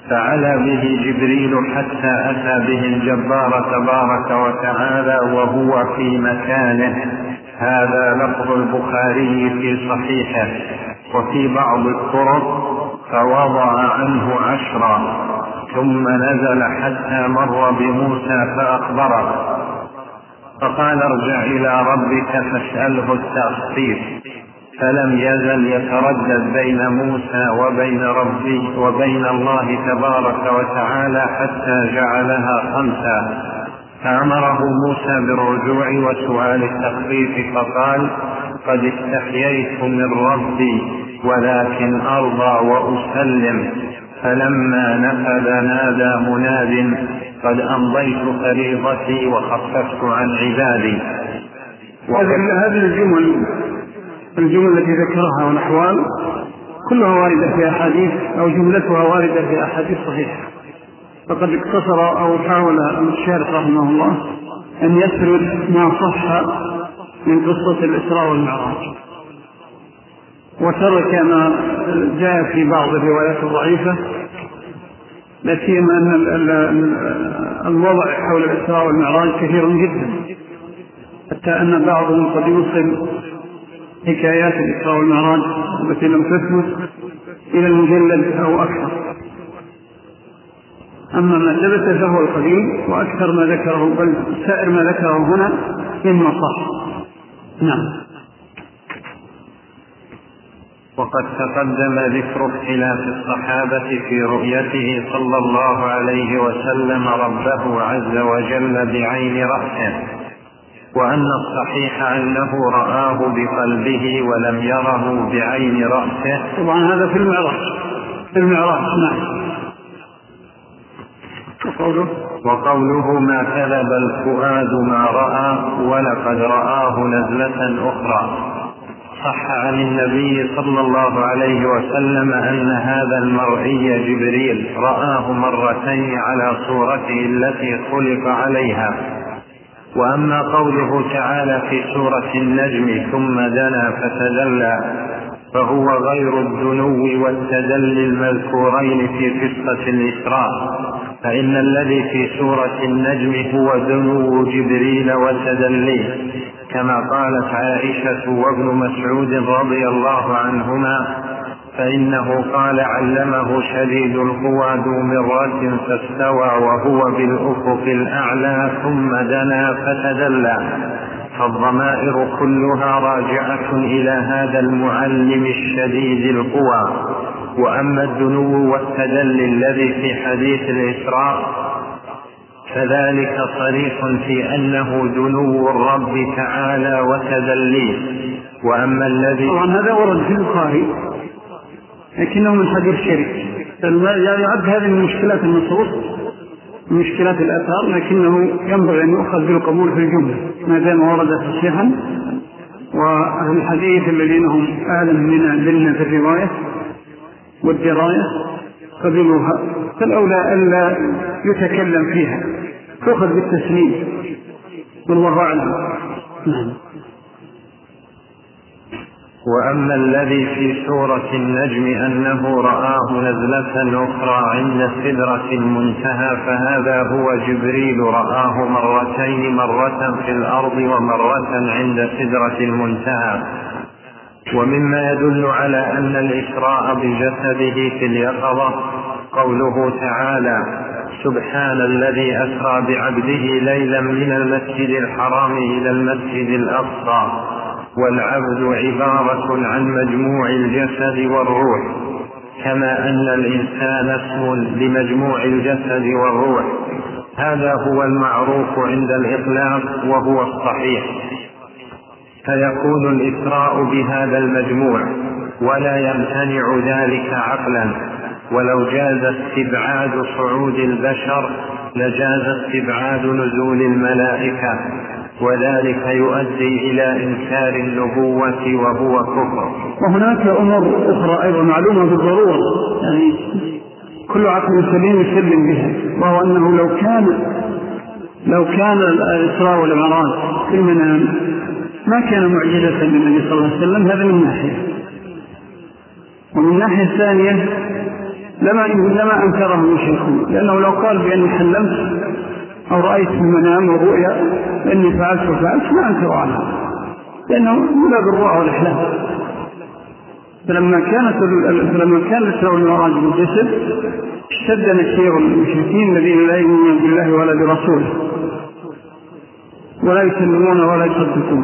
فعلى به جبريل حتى أتى به الجبار تبارك وتعالى وهو في مكانه. هذا لفظ البخاري في صحيحه. وفي بعض الطرق فوضع عنه عشرا ثم نزل حتى مر بموسى فأخبره فقال ارجع إلى ربك فاسأله التخفيف، فلم يزل يتردد بين موسى وبين ربه وبين الله تبارك وتعالى حتى جعلها خمسة. فأمره موسى بالرجوع وسؤال التخفيف فقال قد استحييت من ربي ولكن أرضى وأسلم. فلما نفذ نادى مناد قد أمضيت فريضتي وخففت عن عبادي. هذه الجمل الجمل التي ذكرها والأحوال كلها واردة في أحاديث أو جملتها واردة في أحاديث صحيحة. فقد اقتصر أو حاول الشارح رحمه الله أن يسرد ما صح من قصة الإسراء والمعراج، وترك ما جاء في بعض الروايات الضعيفة، لا سيما أن الوضع حول الإسراء والمعراج كثير جدا، حتى أن بعضهم قد يوصل حكايات الإسراء والمعراج التي لم تثبت إلى المجلد أو أكثر. أما ما ثبت فهو القليل، وأكثر ما ذكره بل سائر ما ذكره هنا مما صح. نعم. وقد تقدم ذكر اختلاف الصحابة في رؤيته صلى الله عليه وسلم ربه عز وجل بعين رأسه، وأن الصحيح أنه رآه بقلبه ولم يره بعين رأسه. طبعا هذا في المعراج في المعراج نعم. وقوله, وقوله ما كذب الفؤاد ما رأى ولقد رآه نزلة أخرى. صح عن النبي صلى الله عليه وسلم أن هذا المرئي جبريل رآه مرتين على صورته التي خلق عليها. وأما قوله تعالى في سورة النجم ثم دنا فتدلى فهو غير الدنو والتدلي المذكورين في قصة الإسراء، فإن الذي في سورة النجم هو دنو جبريل وتدليه، كما قالت عائشة وابن مسعود رضي الله عنهما فإنه قال علمه شديد القوى ذو مرة فاستوى وهو بالأفق الأعلى ثم دنا فتدلى. فالضمائر كلها راجعة إلى هذا المعلم الشديد القوى. وأما الدنو والتدلي الذي في حديث الإسراء فذلك صريح في أنه دنو الرب تعالى وتدليه. وأما الذي طبعا هذا ورد في البخاري لكنه من حديث شريف، يعني يعد هذه من مشكلات النصوص من مشكلات الآثار، لكنه ينبغي أن يؤخذ بالقبول في الجملة ما دام ورد تصحيحا. وأهل الحديث الذين هم أعلم منا في الرواية والدراية قبلوها، فالأولى ألا يتكلم فيها، تأخذ بالتسليم والله أعلم. نعم. وأما الذي في سورة النجم أنه رآه نزلة أخرى عند سدرة المنتهى فهذا هو جبريل رآه مرتين، مرة في الأرض ومرة عند سدرة المنتهى. ومما يدل على أن الإسراء بجسده في اليقظة قوله تعالى سبحان الذي أسرى بعبده ليلا من المسجد الحرام إلى المسجد الأقصى. والعبد عبارة عن مجموع الجسد والروح، كما أن الإنسان اسم لمجموع الجسد والروح. هذا هو المعروف عند الإطلاق وهو الصحيح، فيكون الإسراء بهذا المجموع ولا يمتنع ذلك عقلا. ولو جاز استبعاد صعود البشر لجاز استبعاد نزول الملائكة، وذلك يؤدي إلى إنكار النبوة وهو كفر. وهناك أمور أخرى أيضا معلومة بالضرورة، يعني كل عقل سليم يسلم بها، وهو أنه لو كان لو كان الإسراء والمعراج في المنام ما كان معجزة للنبي صلى الله عليه وسلم، هذا من ناحية. ومن ناحية ثانية لما لما أنكره المشركون، لأنه لو قال بأني حلمت أو رأيت في المنام والرؤيا أني فعلت وفعلت ما أنكروا عنها، لأنه لا بالرؤى والأحلام. فلما كانت فلما كان الإسراء والمعراج بالجسد اشتد نكير المشركين الذين لا يؤمنون بالله ولا برسوله ولا يسلمون ولا يصدقون.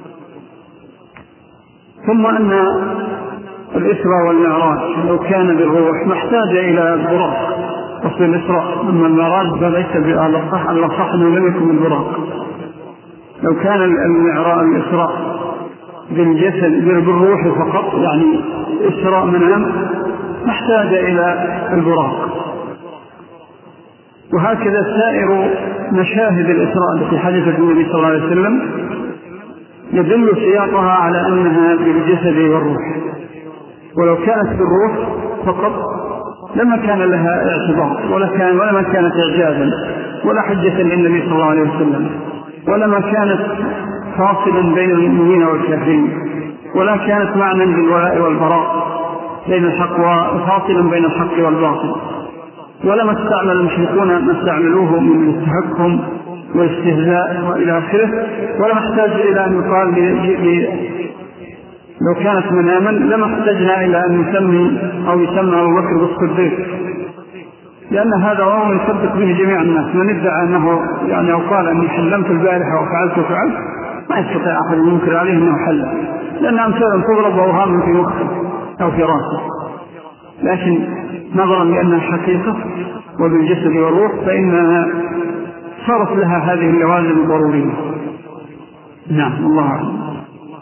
ثم أن الإسراء والمعراج لو كان بالروح ما احتاج إلى البراق، وفي الإسراء أما المعراج فليس بالصح على صح أنه لم يكن البراق. لو كان المعراج الإسراء بالجسد بالروح فقط، يعني إسراء منام، ما احتاج إلى البراق. وهكذا سائر مشاهد الإسراء التي حدثت النبي صلى الله عليه وسلم يدل سياقها على أنها بالجسد والروح، ولو كانت بالروح فقط لما كان لها اعتبار ولا كان ولما كانت إعجازا ولا حجة للنبي صلى الله عليه وسلم، ولما كانت فاصلا بين المؤمنين والكافرين، ولا كانت معنى بالولاء والبراء بين الحق وفاصلا بين الحق والباطل، ولما استعمل المشركون ما استعملوه من التهكم والاستهزاء وإلى آخره، ولما احتاج إلى أن يقال لو كانت مناما لما احتاجنا إلى أن نسمي أو يسمى أبو بكر بالصديق، لأن هذا أمر يصدق به جميع الناس. من ادعى أنه يعني أو قال أني حلمت البارحة وفعلت وفعلت ما يستطيع أحد ينكر عليه أنه حلم، لأن أمثالا تضرب أوهام في مخه أو في راسه، لكن نظرا لأنها حقيقة وبالجسد والروح فإنها صارت لها هذه اللوازم الضرورية. نعم، الله أعلم.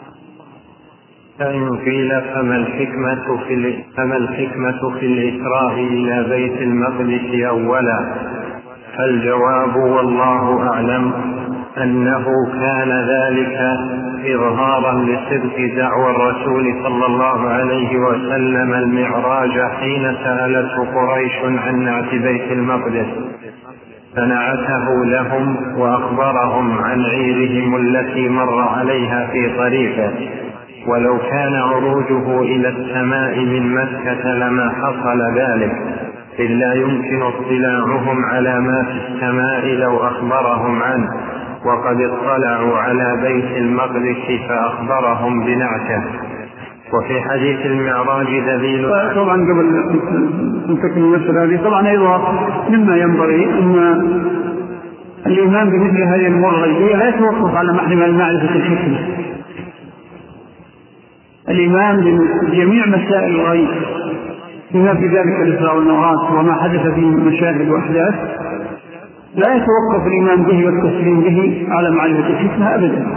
فإن قيل فما الحكمة في فما الحكمة في الإسراء إلى بيت المقدس أولا؟ فالجواب والله أعلم أنه كان ذلك إظهارا لصدق دعوى الرسول صلى الله عليه وسلم المعراج حين سألته قريش عن نعت بيت المقدس، فنعته لهم وأخبرهم عن عيرهم التي مر عليها في طريقه، ولو كان عروجه إلى السماء من مكة لما حصل ذلك، إذ لا يمكن اطلاعهم على ما في السماء لو أخبرهم عنه، وقد اطلعوا على بيت المقدس فأخبرهم بنعته. وفي حديث المعراج دليل. طبعا قبل نتكلم المسألة هذه طبعا أيضا مما ينبغي أن الإيمان بمثل هذه الأمور الغيبية لا يتوقف على محرم معرفة الحكمة. الإيمان بجميع مسائل الغيب بما في ذلك الإسراء والمعراج وما حدث فيه مشاهد وأحداث لا يتوقف الإيمان به والتسليم به على معرفة الحكمة أبدا،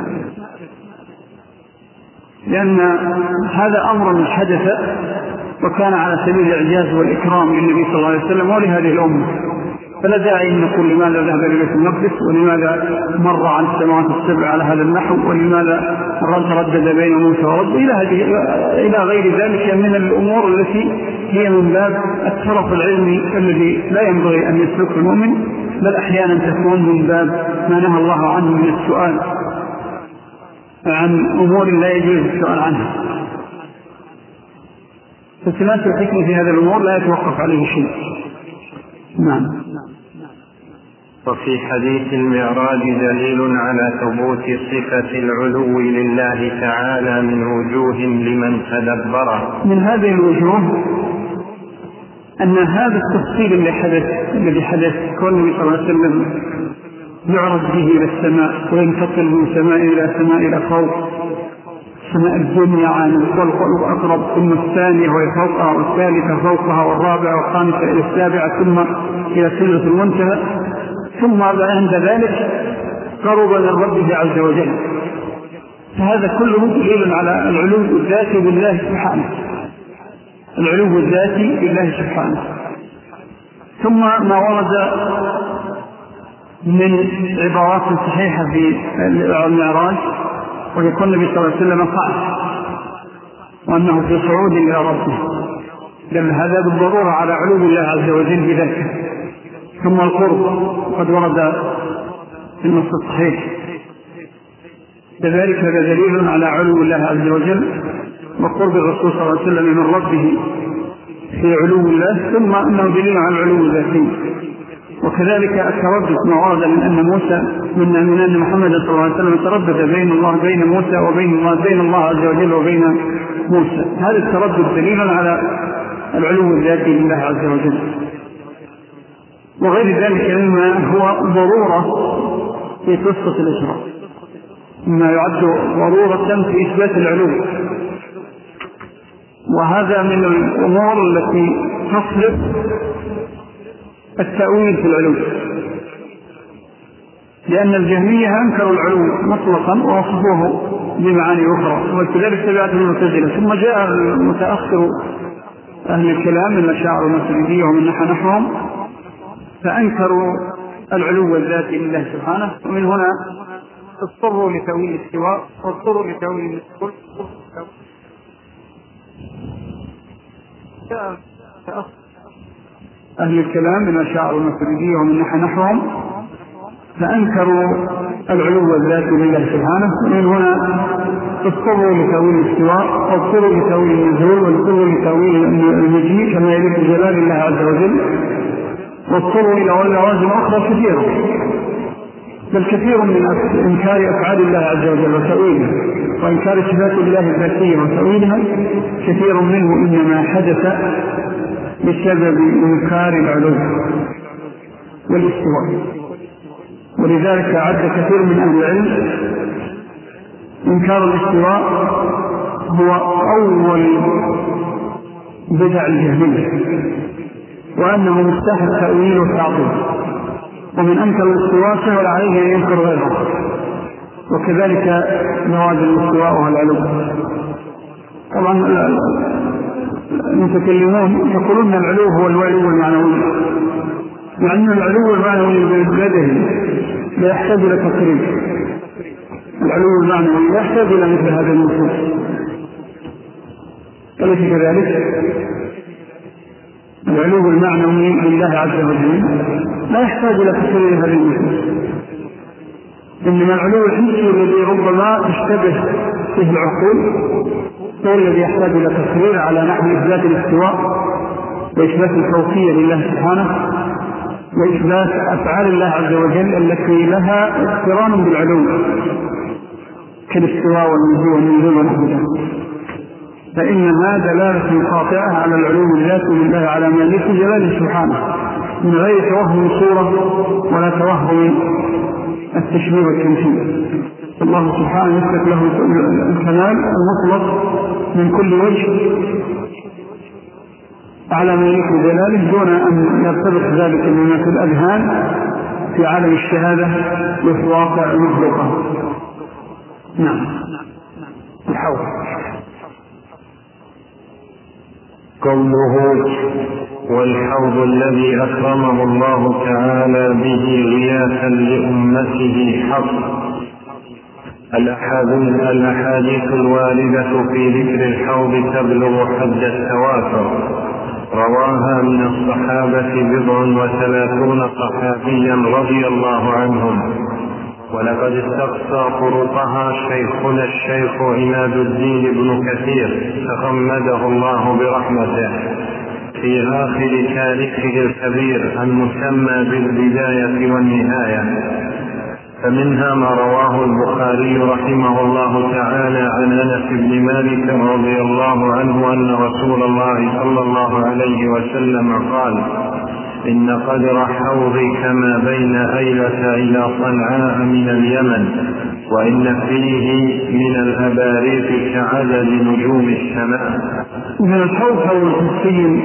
لأن هذا أمر حدث وكان على سبيل الإعجاز والإكرام للنبي صلى الله عليه وسلم ولهذه الأمة، فلا داعي أن نقول لماذا ذهب إلى بيت المقدس ولماذا مر عن السماوات السبع على هذا النحو ولماذا تردد بين موسى ورب إلى غير ذلك من الأمور التي هي من باب الترف العلمي الذي لا ينبغي أن يسلك المؤمن، بل أحيانا تكون من باب ما نهى الله عنه من السؤال عن أمور لا يجوز السؤال عنها. فالتماس الحكمة في هذه الأمور لا يتوقف عليه شيء. نعم. وفي حديث المعراج دليل على ثبوت صفة العلو لله تعالى من وجوه لمن تدبره. من هذه الوجوه أن هذا التفصيل اللي حدث الذي حدث كون النبي صلى الله عليه وسلم يعرض به إلى السماء وينتقل من سماء إلى سماء إلى فوق سماء الدنيا عن الخلق أقرب ثم الثانية وهي فوقها والثالثة فوقها والرابعة والخامسة إلى السابعة ثم إلى سدرة المنتهى، ثم عند ذلك قرب من ربه عز وجل. فهذا كله دليل على العلو الذاتي بالله سبحانه، العلو الذاتي بالله سبحانه. ثم ما ورد من عبارات صحيحة في المعراج ويكون النبي صلى الله عليه وسلم قال وأنه في صعود إلى ربه، لأن هذا بالضرورة على علو الله عز وجل بذاته. ثم القرب قد ورد في النص الصحيح كذلك، هذا دليل على علو الله عز وجل وقرب الرسول صلى الله عليه وسلم من ربه في علو الله، ثم أنه دليل على العلو الذاتي. وكذلك التردد ما ورد من أن موسى من أن محمد صلى الله عليه وسلم تردد بين الله بين موسى وبين الله بين الله عز وجل وبين موسى، هذا التردد دليل على العلو الذاتي لله عز وجل. وغير ذلك مما هو ضرورة في قصة الإسراء، ما يعد ضرورة في إثبات العلو، وهذا من الأمور التي تصلح التأويل في العلو، لأن الجهمية أنكروا العلو مطلقا ووصفوه بمعاني أخرى، وكذلك تبعته المعتزلة. ثم جاء المتأخر أهل الكلام من الأشاعرة والماتريدية ومن نحى نحوهم فأنكروا العلو الذاتي لله سبحانه، ومن هنا اضطروا لتأويل الاستواء واضطروا لتأويل النزول. أهل الكلام من الأشاعرة والماتريدية ومن نحى نحوهم فأنكروا العلو الذاتي لله سبحانه، ومن هنا اضطروا لتأويل الاستواء واضطروا لتأويل النزول واضطروا لتأويل المجيء كما يليق جلال الله عز وجل، واضطروا إلى لوازم أخرى كثيرة، بل كثير من إنكار أفعال الله عز وجل وتأويلها وإنكار صفات الله الذاتية وتأويلها كثير منه إنما حدث بسبب إنكار العلو والاستواء. ولذلك عد كثير من أهل العلم إنكار الاستواء هو أول بدع الجهمية، وأنه مستحيل تأويل وتعطيل، ومن أنكر الاستواء سهل عليه أن ينكر غيره، وكذلك مواد الاستواء والعلو. طبعا المتكلمون يقولون العلو هو العلو المعنوي، لأن العلو المعنوي بيده لا يحتاج إلى تقريب، العلو المعنوي لا يحتاج إلى مثل هذا النصوص، أليس كذلك؟ العلو المعنوي لله عز وجل لا يحتاج إلى تقرير هذه النصوص، إنما العلو الحسي الذي ربما تشتبه فيه العقول هو الذي يحتاج إلى تقرير على نحو إثبات الاستواء وإثبات الفوقية لله سبحانه وإثبات أفعال الله عز وجل التي لها اقتران بالعلو كالاستواء والنزول والنزول ونحو ذلك، فإنها دلالة قاطعة على العلو الذاتي لله على ما يليق جلاله سبحانه من غير توهم صورة ولا توهم التشبيه والتمثيل. الله سبحانه يثبت له الكمال المطلق من كل وجه على ما يليق جلاله دون أن يرتبط ذلك بما في الأذهان في عالم الشهادة وفي واقع المخلوقات. نعم. الحوض قوله والحوض الذي أكرمه الله تعالى به غياثا لأمته حق. الأحاديث الواردة في ذكر الحوض تبلغ حد التواتر، رواها من الصحابة بضع وثلاثون صحابيا رضي الله عنهم، ولقد استقصى طرقها شيخنا الشيخ عماد الدين بن كثير تغمده الله برحمته في آخر تاريخه الكبير المسمى بالبداية والنهاية، فمنها ما رواه البخاري رحمه الله تعالى عن أنس بن مالك رضي الله عنه أن رسول الله صلى الله عليه وسلم قال: إن قدر حوضي كما بين أيلة إلى صنعاء من اليمن، وإن فيه من الأباريق كعدد نجوم السماء. من الحوض حول الحسين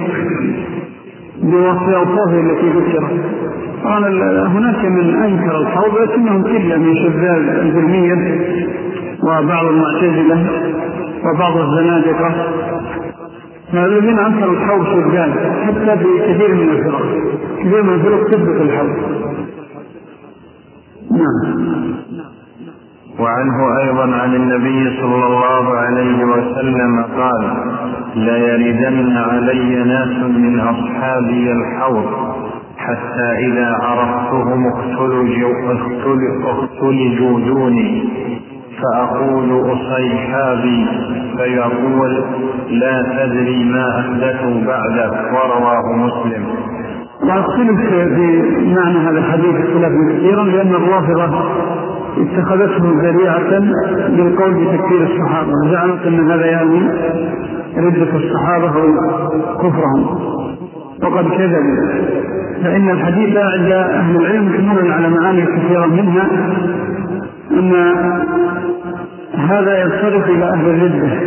بوصفه التي ذكرت. قال هناك من أنكر الحوض لكنهم كلا من شذاذ الجرمية وبعض المعتزلة وبعض الزنادقة، الذين أنكروا الحوض شذاذ حتى في كثير من الفرق، كثير من الفرق تثبت الحوض. نعم. وعنه أيضا عن النبي صلى الله عليه وسلم قال: لا يردن علي ناس من أصحابي الحوض حتى إذا عرفتهم اختلجوا دوني فأقول أصيحابي فيقول لا تدري ما أحدثوا بعدك، ورواه مسلم. واختلف في معنى هذا الحديث اختلافا كثيرا، لأن الرافضة اتخذته ذريعة للقول بتكفير الصحابة، وزعمت أن هذا يعني ردة الصحابة وكفرهم، وقد كذبوا. فإن الحديث عند أهل العلم محمول على معاني كثيرة، منها أن هذا ينصرف إلى أهل الردة،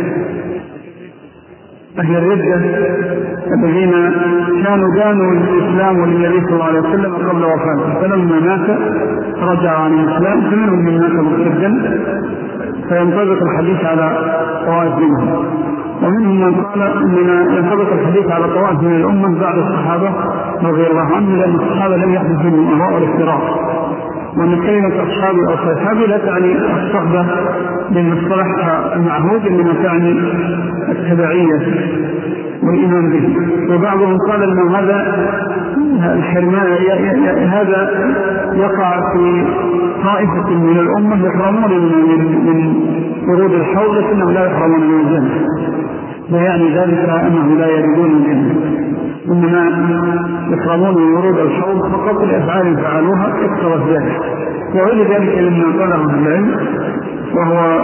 أهل الردة الذين كانوا دانوا للإسلام وللنبي صلى الله عليه وسلم قبل وفاته، فلما مات رجع عن الإسلام، فمنهم من مات مرتدا، فينطبق الحديث على طوائف منهم. ومنهم من قال إننا ينطبق الحديث على طوائف من الأمة بعد الصحابة رضي الله عنهم، لأن الصحابة لم يحدث منهم الأهواء والافتراق، وأن كلمة أصحابي أو صحابي لا تعني الصحبة بالمصطلح المعهود، إنما تعني التبعية والإيمان به. وبعضهم قال أن هذا الحرمان هذا يقع في طائفة من الأمة يحرمون من ورود الحوض لكنهم لا يحرمون من الجنة، ويعني ذلك أنهم لا يريدون الجنة، إنما يحرمون من ورود الحوض فقط لأفعال فعلوها اقتضت ذلك. وغير ذلك لما قاله العلم، وهو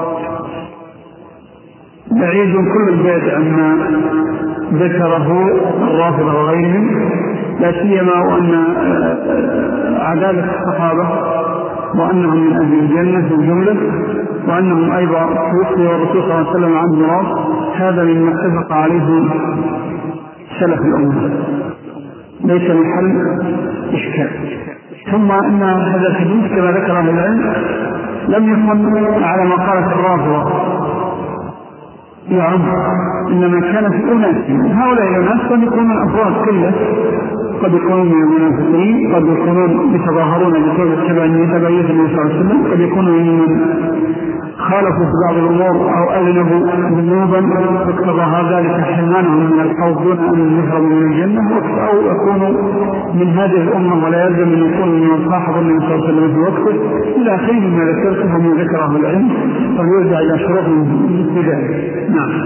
بعيد كل البعد عما ذكره الرافضة وغيرهم، لا سيما وأن عدالة الصحابة وأنهم من أهل الجنة في الجملة، وأنهم أيضا توفي والرسول صلى الله عليه وسلم عن ميراث، هذا مما اتفق عليه سلف الأمة، ليس محل إشكال. ثم إن هذا الحديث كما ذكره العلم لم يكن على ما قالت الرافضة يعم، إنما كان في أناس، هؤلاء الناس قد يكونون أفراد كله، قد يكونون من المنافقين، قد يكونون يتظاهرون بسبب التبعية النبي صلى الله عليه وسلم، قد يكونوا من خالفوا في بعض الأمور أو أذنبوا ذنوبا فاقتضى ذلك حرمانهم من الحوض دون أن يهربوا من الجنة، أو يكونوا من هذه الأمة ولا يلزم أن يكونوا من صاحب النبي صلى الله عليه وسلم في وقته، إلى خير ما ذكرته ومن ذكره العلم، فليرجع إلى شروط مثل ذلك. نعم.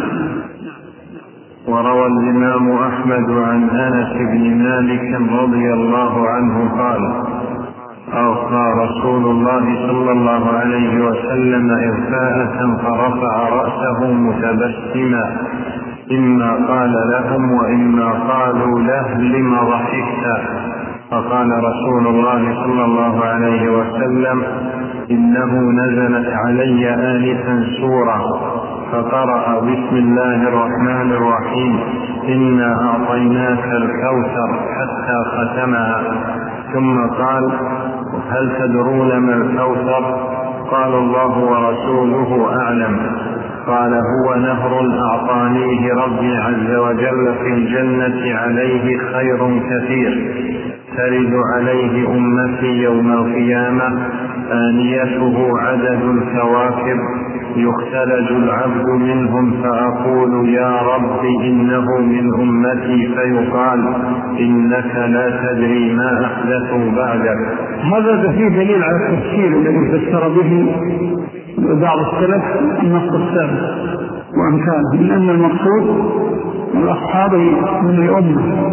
وروى الإمام أحمد عن أنس بن مالك رضي الله عنه قال: أوصى رسول الله صلى الله عليه وسلم إرفاءة فرفع رأسه متبسما، إما قال لهم وإما قالوا له لم ضحكت، فقال رسول الله صلى الله عليه وسلم: إنه نزلت علي آنفا سورة، فقرأ بسم الله الرحمن الرحيم إنا أعطيناك الكوثر حتى ختمها، ثم قال: هل تدرون ما الكوثر؟ قال: الله ورسوله أعلم. قال: هو نهر أعطانيه ربي عز وجل في الجنة عليه خير كثير، ترد عليه أمتي يوم القيامة، آنيته عدد الكواكب، يختلج العبد منهم فأقول يا رب إنه من أمتي، فيقال إنك لا تدري ما أحدثوا بعدك. هذا فيه دليل على التفسير الذي فسر به بعض السلف النص السابق وأمثاله، من أن المقصود الأصحاب من الأمة،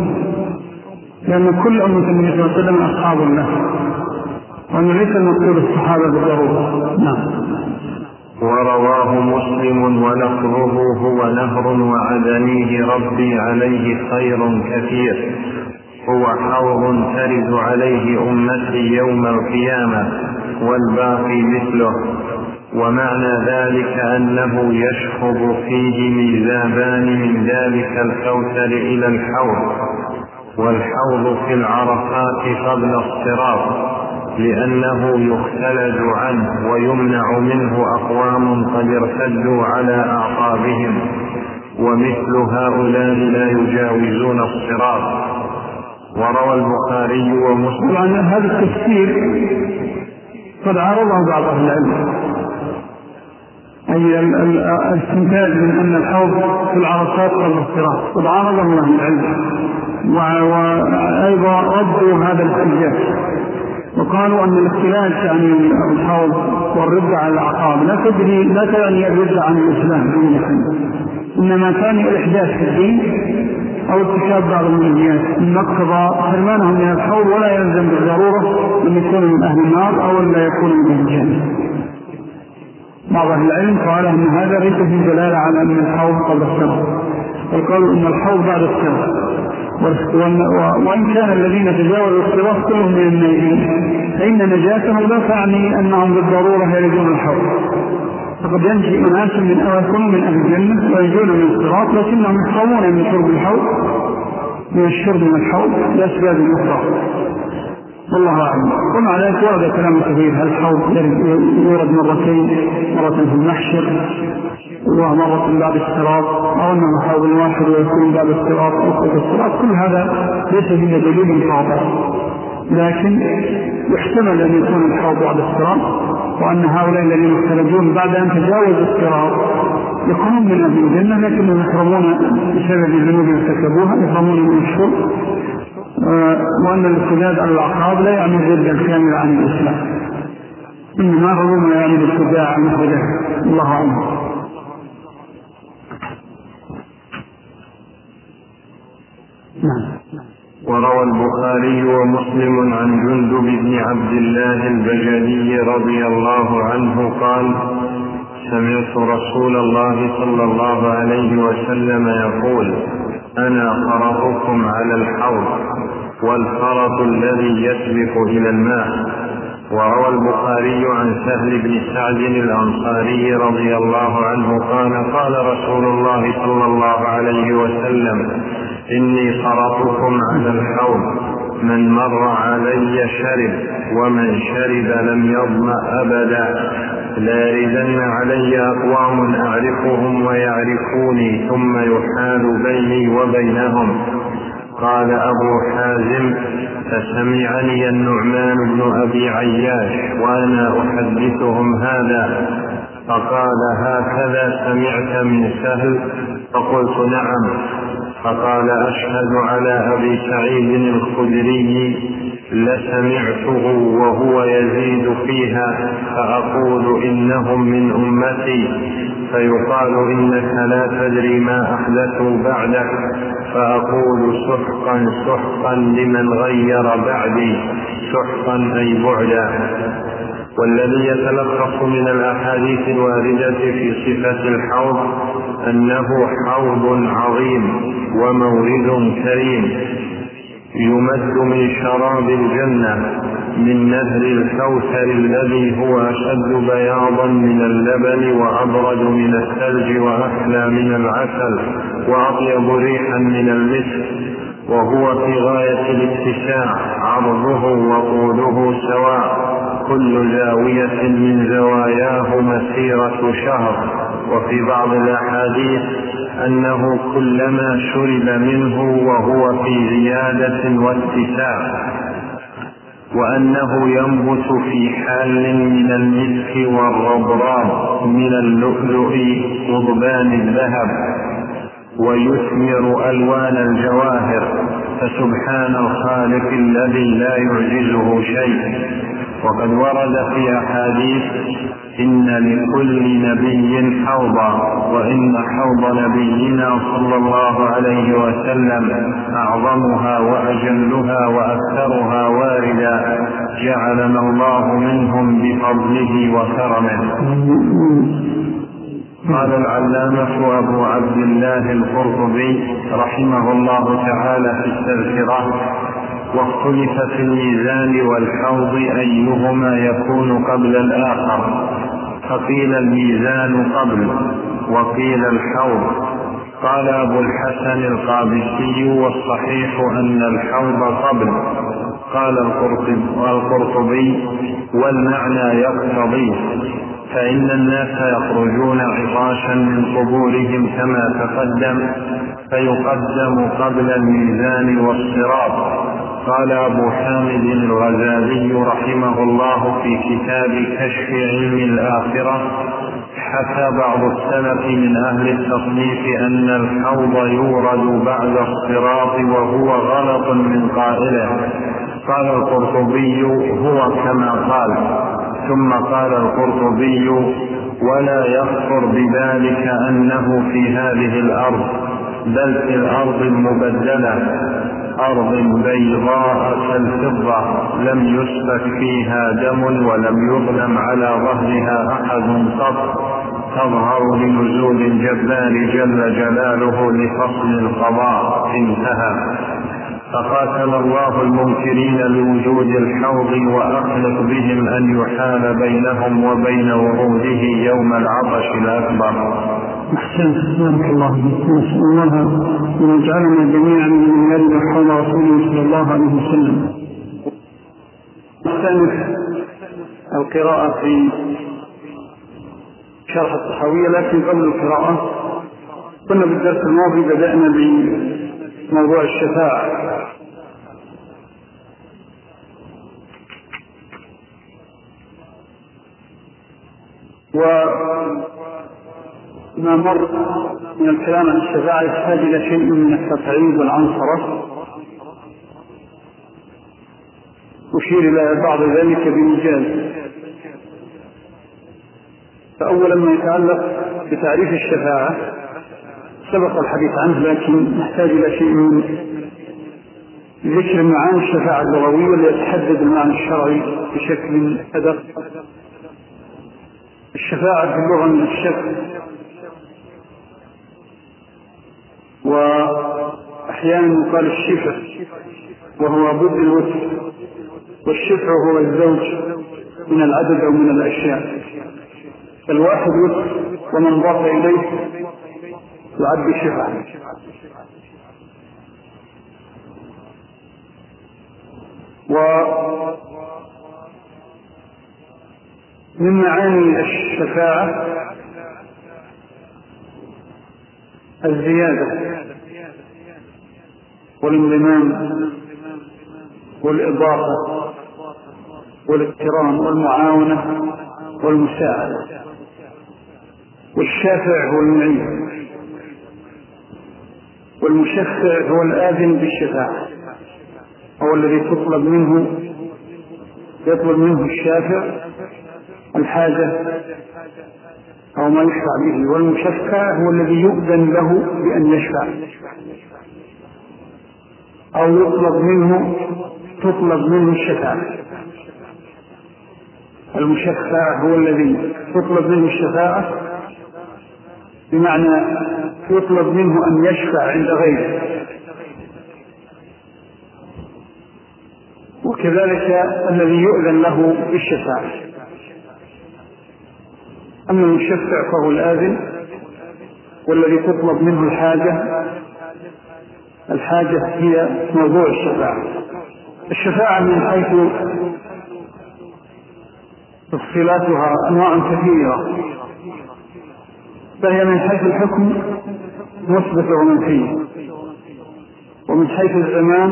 لأن كل أمة النبي صلى الله عليه وسلم أصحاب له، وأن ليس المقصود الصحابة بالضرورة. نعم. ورواه مسلم ولفظه: هو نهر وعدنيه ربي عليه خير كثير، هو حوض ترد عليه أمتي يوم القيامة، والباقي مثله. ومعنى ذلك أنه يشخب فيه ميزابان من ذلك الكوثر إلى الحوض، والحوض في العرفات قبل الصراط، لأنه يختلج عنه ويمنع منه أقوام قد ارتدوا على أعقابهم، ومثل هؤلاء لا يجاوزون الصراط. وروى البخاري ومسلم. طبعا هذا التفسير قد عرضه بعض أهل العلم، أي الاستنتاج من أن الحوض في العرفات قبل الصراط قد عرضه أهل العلم، وأيضا ردوا هذا الاحتجاج، وقالوا أن الاختلاف يعني الحوض والرد على الأعقاب لا تدري لا تعني الرد عن الإسلام، إنما تعني الإحداث في الدين أو ارتكاب بعض المنهيات من مقتضى حرمانهم من الحوض، ولا يلزم بالضرورة أن يكونوا من أهل النار أو أن لا يكونوا من أهل الجنة. بعض أهل العلم قال أن هذا ليس في دلالة على أن الحوض قبل السبب، وقالوا أن الحوض بعد السبب، وإن كان الذين تجاوزوا الصراط كلهم من الناجين فإن نجاتهم لا تعني أنهم بالضرورة يرجون الحوض، فقد ينجي أناس من أوائل من أهل الجنة وينجون من الصراط لكنهم يحرمون من شرب الحوض من الشرب من الحوض لأسباب أخرى، والله أعلم. ومع ذلك ورد كلام كثير، هل الحوض يورد مرتين، مرة في المحشر ومرة بعد الصراط، أو أنه حوض واحد ويكون بعد الصراط أو قبل الصراط، كل هذا ليس فيه دليل قاطع، لكن يحتمل أن يكون الحوض بعد الصراط، وأن هؤلاء الذين يخرجون بعد أن تجاوزوا الصراط يكونون من أهل الجنة لكنهم يحرمون بسبب الذنوب ارتكبوها، يحرمون من الشرب، وأن الارتداد على الأعقاب لا يعني الرد الكامل عن الإسلام، إنما هو ما يعني الارتداد عن الهدى. الله أعلم. وروى البخاري ومسلم عن جندب بن عبد الله البجلي رضي الله عنه قال: سمعت رسول الله صلى الله عليه وسلم يقول: أنا فرطكم على الحوض، والفرط الذي يسبق إلى الماء. وروى البخاري عن سهل بن سعد الأنصاري رضي الله عنه قال: قال رسول الله صلى الله عليه وسلم: إني فرطكم على الحوض، من مر علي شرب، ومن شرب لم يظمأ أبدا، لا يردن علي أقوام أعرفهم ويعرفوني ثم يحال بيني وبينهم. قال أبو حازم: فسمعني النعمان بن أبي عياش وأنا أحدثهم هذا، فقال: هكذا سمعت من سهل؟ فقلت: نعم. فقال: أشهد على أبي سعيد الخدري لسمعته وهو يزيد فيها فأقول: إنهم من أمتي، فيقال: إنك لا تدري ما أحدثوا بعدك، فأقول: سحقا سحقا لمن غير بعدي، سحقا أي بعدا. والذي يتلخص من الأحاديث الواردة في صفة الحوض أنه حوض عظيم ومورد كريم يمد من شراب الجنة من نهر الكوثر الذي هو أشد بياضا من اللبن وأبرد من الثلج وأحلى من العسل وأطيب ريحا من المسك، وهو في غاية الاتساع، عرضه وطوله سواء، كل زاوية من زواياه مسيرة شهر. وفي بعض الأحاديث أنه كلما شرب منه وهو في زيادة واتساع، وأنه ينبت في حال من المسك والربراب من اللؤلؤ وضبان الذهب، ويثمر ألوان الجواهر، فسبحان الخالق الذي لا يعجزه شيء. وقد ورد في أحاديث: إن لكل نبي حوضا، وإن حوض نبينا صلى الله عليه وسلم أعظمها وأجلها وأكثرها واردا، جعلنا الله منهم بفضله وكرمه. قال العلامة أبو عبد الله القرطبي رحمه الله تعالى في التذكرة: واختلف في الميزان والحوض أيهما يكون قبل الآخر، فقيل الميزان قبل وقيل الحوض. قال أبو الحسن القابسي: والصحيح أن الحوض قبل. قال القرطبي: والمعنى يقتضي، فإن الناس يخرجون عطاشا من قبورهم كما تقدم، فيقدم قبل الميزان والصراط. قال أبو حامد الغزالي رحمه الله في كتاب كشف علم الآخرة: حكى بعض السلف من أهل التصنيف أن الحوض يورد بعد الصراط، وهو غلط من قائله، قال القرطبي هو كما قال. ثم قال القرطبي ولا يخطر بذلك أنه في هذه الأرض، بل في الأرض المبدلة، أرض بيضاء كالفضة لم يسفك فيها دم ولم يظلم على ظهرها أحد قط، تظهر لنزول الجبار جل جلاله لفصل القضاء. انتهى. فقاتل الله المنكرين لوجود الحوض وأخلق بهم أن يحال بينهم وبين وروده يوم العطش الأكبر. أحسن. سبحانك الله نسأل الله أن يجعلنا جميعا من يرد حول رسوله صلى الله عليه وسلم. نستأنف القراءة في شرح الطحاوية، لكن قبل القراءة كنا بالدرس الماضي بدأنا بموضوع الشفاعة، وما مر من الكلام عن الشفاعة يحتاج إلى شيء من التقعيد والعنصرة، أشير إلى بعض ذلك بإيجاز. فأولا ما يتعلق بتعريف الشفاعة سبق الحديث عنه، لكن نحتاج إلى شيء من ذكر معاني الشفاعة اللغوية ليتحدد المعنى الشرعي بشكل أدق. الشفاعة في اللغة من الشفع، وأحيانا يقال الشفع وهو ضد الوتر، والشفع هو الزوج من العدد أو من الأشياء. الواحد وتر ومن ضاف إليه يعد شفعا. ومن معاني الشفاعة الزيادة والانضمام والإضافة والاقتران والمعاونة والمساعدة. والشافع هو المعين، والمشفع هو الآذن بالشفاعة، هو الذي تطلب منه يطلب منه الشافع الحاجة أو ما يشفع به، والمشفع هو الذي يؤذن له بأن يشفع أو يطلب منه تطلب منه الشفاعة. المشفع هو الذي تطلب منه الشفاعة، بمعنى يطلب منه أن يشفع عند غيره، وكذلك الذي يؤذن له بالشفاعة. أما المشفع فهو الآذن، والذي تطلب منه الحاجة. الحاجة هي موضوع الشفاعة. الشفاعة من حيث تفصيلاتها أنواع كثيرة، فهي من حيث الحكم مثبتة ومنفية، ومن حيث الزمان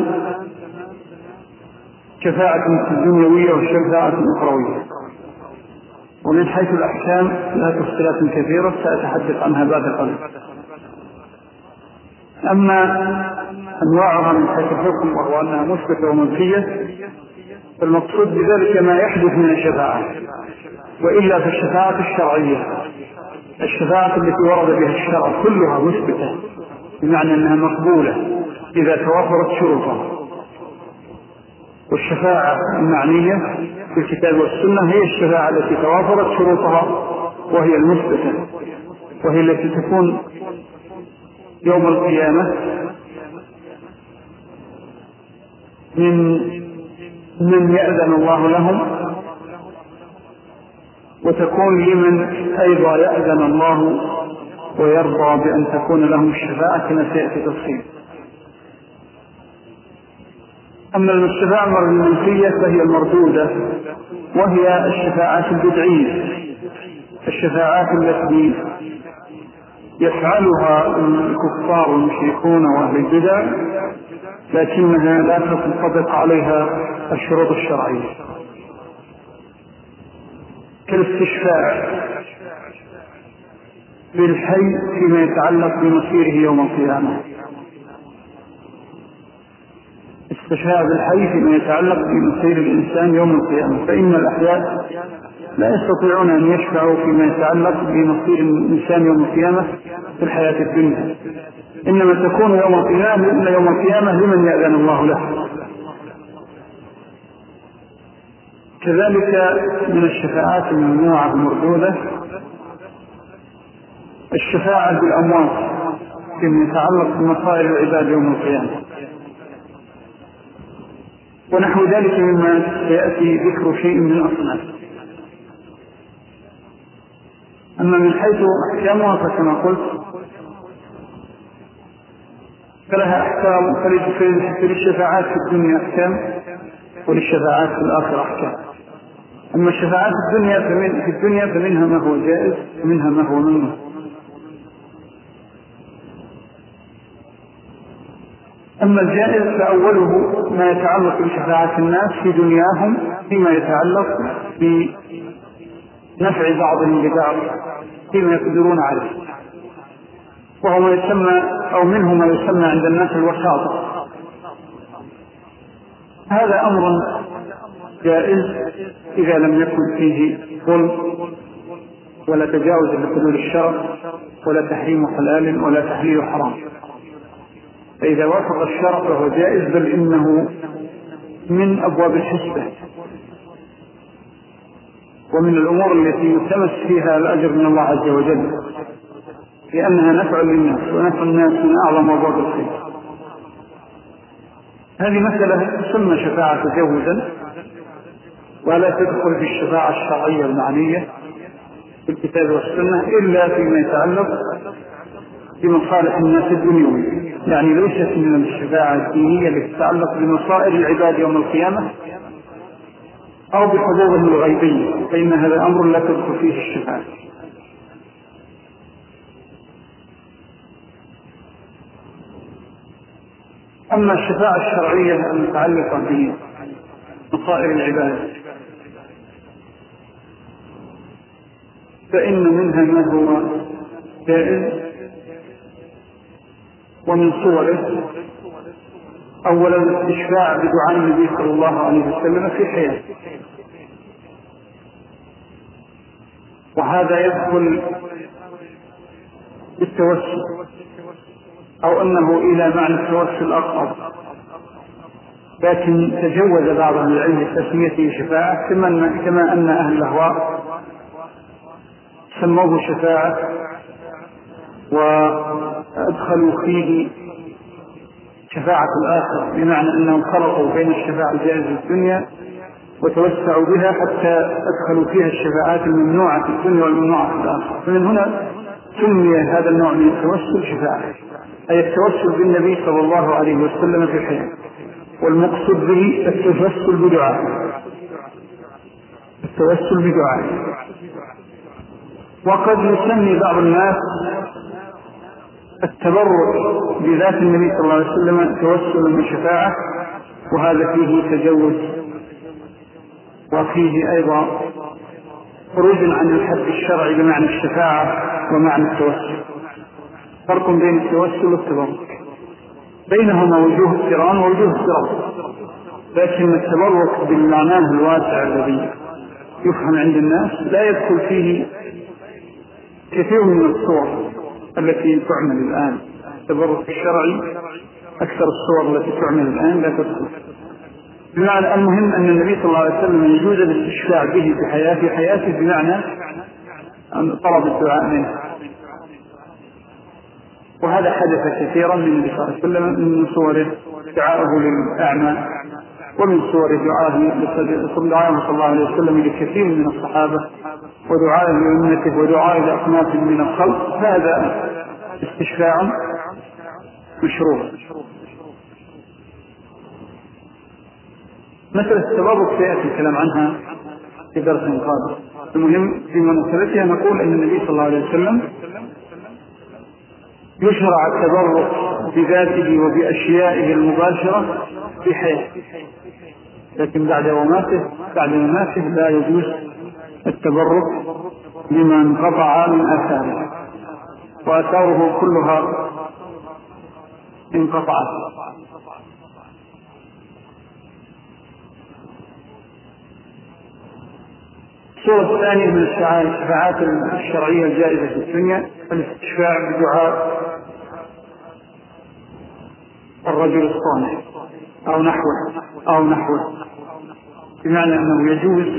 شفاعة دنيوية وشفاعة أخروية، ومن حيث الأحكام لها تفصيلات كثيرة سأتحدث عنها بعد قليل. أما أنواعها من حيث الحكم وهو أنها مثبتة ومنفية، فالمقصود بذلك ما يحدث من الشفاعة، وإلا في الشفاعة الشرعية، الشفاعة التي ورد بها الشرع كلها مثبتة، بمعنى أنها مقبولة إذا توفرت شروطها. والشفاعة المعنية في الكتاب والسنة هي الشفاعة التي توافرت شروطها وهي المثبتة، وهي التي تكون يوم القيامة من من يأذن الله لهم، وتكون لمن أيضا يأذن الله ويرضى بأن تكون لهم الشفاعة كما سيأتي تفصيل. أما الشفاعة المنفية فهي المردودة، وهي الشفاعات البدعية، الشفاعات التي يفعلها الكفار والمشركون وأهل البدع، لكنها لا تنطبق عليها الشروط الشرعية، كالاستشفاع للحي فيما يتعلق بمصيره يوم القيامة. الشفاعة بالحي فيما يتعلق بمصير الإنسان يوم القيامة، فإن الأحياء لا يستطيعون أن يشفعوا فيما يتعلق بمصير الإنسان يوم القيامة في الحياة الدنيا، إنما تكون يوم القيامة إلا يوم القيامة لمن يأذن الله له. كذلك من الشفاعات الممنوعة المردودة الشفاعة بالأموات فيما يتعلق بمصائر العباد يوم القيامة، ونحو ذلك مما سيأتي ذكر شيء من أصناف. أما من حيث أحكامها فكما قلت فلها أحكام، فللشفاعات في الدنيا أحكام وللشفاعات في الآخرة أحكام. أما الشفاعات في الدنيا فمن في الدنيا فمنها ما هو جائز ومنها ما هو ممنوع. أما الجائز فأوله ما يتعلق بشفاعة الناس في دنياهم فيما يتعلق بنفع بعضهم ببعض فيما يقدرون عليه، وهو ما يسمى أو منه ما يسمى عند الناس الوساطة. هذا أمر جائز إذا لم يكن فيه ظلم ولا تجاوز لحدود الشرع ولا تحريم حلال ولا تحليل حرام، فإذا وافق الشرع فهو جائز، بل إنه من أبواب الحسبة ومن الأمور التي يلتمس فيها الأجر من الله عز وجل، لأنها نفع للناس، ونفع الناس من أعظم أبواب الخير. هذه مسألة تسمى شفاعة تجوزا، ولا تدخل في الشفاعة الشرعية المعنية في الكتاب والسنة إلا فيما يتعلق بمصالح الناس الدنيوية، يعني ليست من الشفاعة الدينية التي تتعلق بمصائر العباد يوم القيامة أو بحظوظهم الغيبية، فإن هذا أمر لا تدخل فيه الشفاعة. أما الشفاعة الشرعية المتعلقة بمصائر العباد فإن منها ما هو جائز، ومن صوره أولا الاستشفاع بدعاء النبي صلى الله عليه وسلم في حياته، وهذا يدخل بالتوسل أو أنه إلى معنى التوسل أقرب، لكن تجوز بعض أهل العلم تسميته شفاعة، كما أن أهل الأهواء سموه شفاعة وأدخلوا فيه شفاعة الآخرة، بمعنى أنهم خلطوا بين الشفاعة الجائزة في الدنيا وتوسعوا بها حتى أدخلوا فيها الشفاعات الممنوعة في الدنيا والممنوعة في الآخرة. فمن هنا سمي هذا النوع من التوسل شفاعة، أي التوسل بالنبي صلى الله عليه وسلم في الحياة، والمقصود به التوسل بدعاء، التوسل بدعاء. وقد يسمي بعض الناس التبرك بذات النبي صلى الله عليه وسلم توسلا بالشفاعة، وهذا فيه تجوز وفيه أيضا خروج عن الحد الشرعي بمعنى الشفاعة ومعنى التوسل. فرق بين التوسل والتبرك، بينهما وجوه اقتران ووجوه افتراق، لكن التبرك بالمعنى الواسع الذي يفهم عند الناس لا يدخل فيه كثير من الصور التي تعمل الآن. التبرك الشرعي أكثر الصور التي تعمل الآن لا تدخل. بمعنى المهم أن النبي صلى الله عليه وسلم يجوز الاستشفاع به في حياته حياته بمعنى أن طلب الدعاء منه، وهذا حدث كثيرا من النبي صلى الله عليه وسلم، من صوره دعاءه للأعمى، ومن صور دعائه صلى الله عليه وسلم لكثير من الصحابة، ودعائه لأمته، ودعائه لأصناف من الخلق. هذا استشفاع مشروع. مثل التبرك سيأتي الكلام عنها في درس قادم. المهم في مناسبتها نقول أن النبي صلى الله عليه وسلم يشرع التبرك بذاته وبأشيائه المباشرة في حياته، لكن بعد وفاته بعد وفاته لا يجوز التبرك بما انقطع من آثاره، وآثاره كلها انقطعت. الصورة الثانية من الشفاعات الشرعية الجائزة في الدنيا الاستشفاع بدعاء الرجل الصالح أو نحوه أو نحوه بمعنى أنه يجوز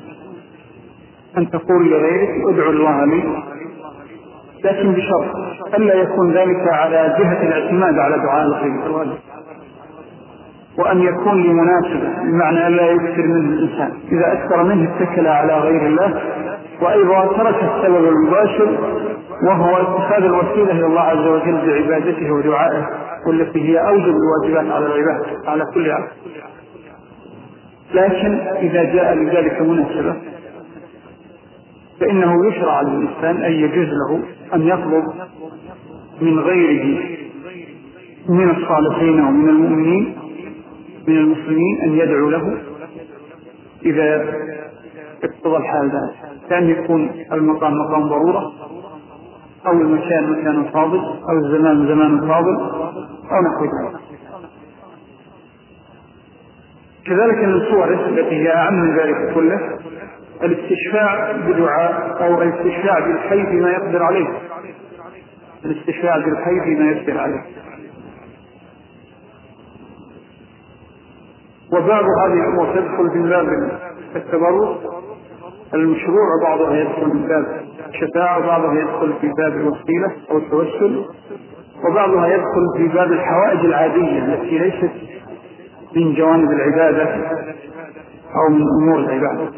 أن تقول لغيرك ادعو الله لي، لكن بشرط ألا يكون ذلك على جهة الاعتماد على دعاء الغير، وأن يكون لمناسبة، بمعنى ألا يكثر منه الإنسان، إذا أكثر منه اتكل على غير الله، وأيضا ترك السبب المباشر وهو اتخاذ الوسيلة إلى الله عز وجل بعبادته ودعائه، والتي هي أوجب الواجبات على العباد على كل عبد. لكن إذا جاء لذلك مناسبة فإنه يشرع للإنسان أن يجوز له أن يطلب من غيره من الصالحين ومن المؤمنين من المسلمين أن يدعو له إذا اقتضى الحال ذلك، كان يكون المقام مقام ضرورة أو المكان مكان فاضل أو الزمان زمان فاضل أو نحو ذلك. كذلك من الصور التي هي أعم من ذلك كله الاستشفاع بدعاء أو الاستشفاع بالحي فيما يقدر عليه، الاستشفاع بالحي فيما يقدر عليه. وبعض هذه الأمور تدخل في باب التبرك المشروع، وبعضها يدخل من باب الشفاعة، وبعضها يدخل في باب الوسيلة أو التوسل، وبعضها يدخل في باب الحوائج العادية التي ليست من جوانب العبادة أو من أمور العبادة.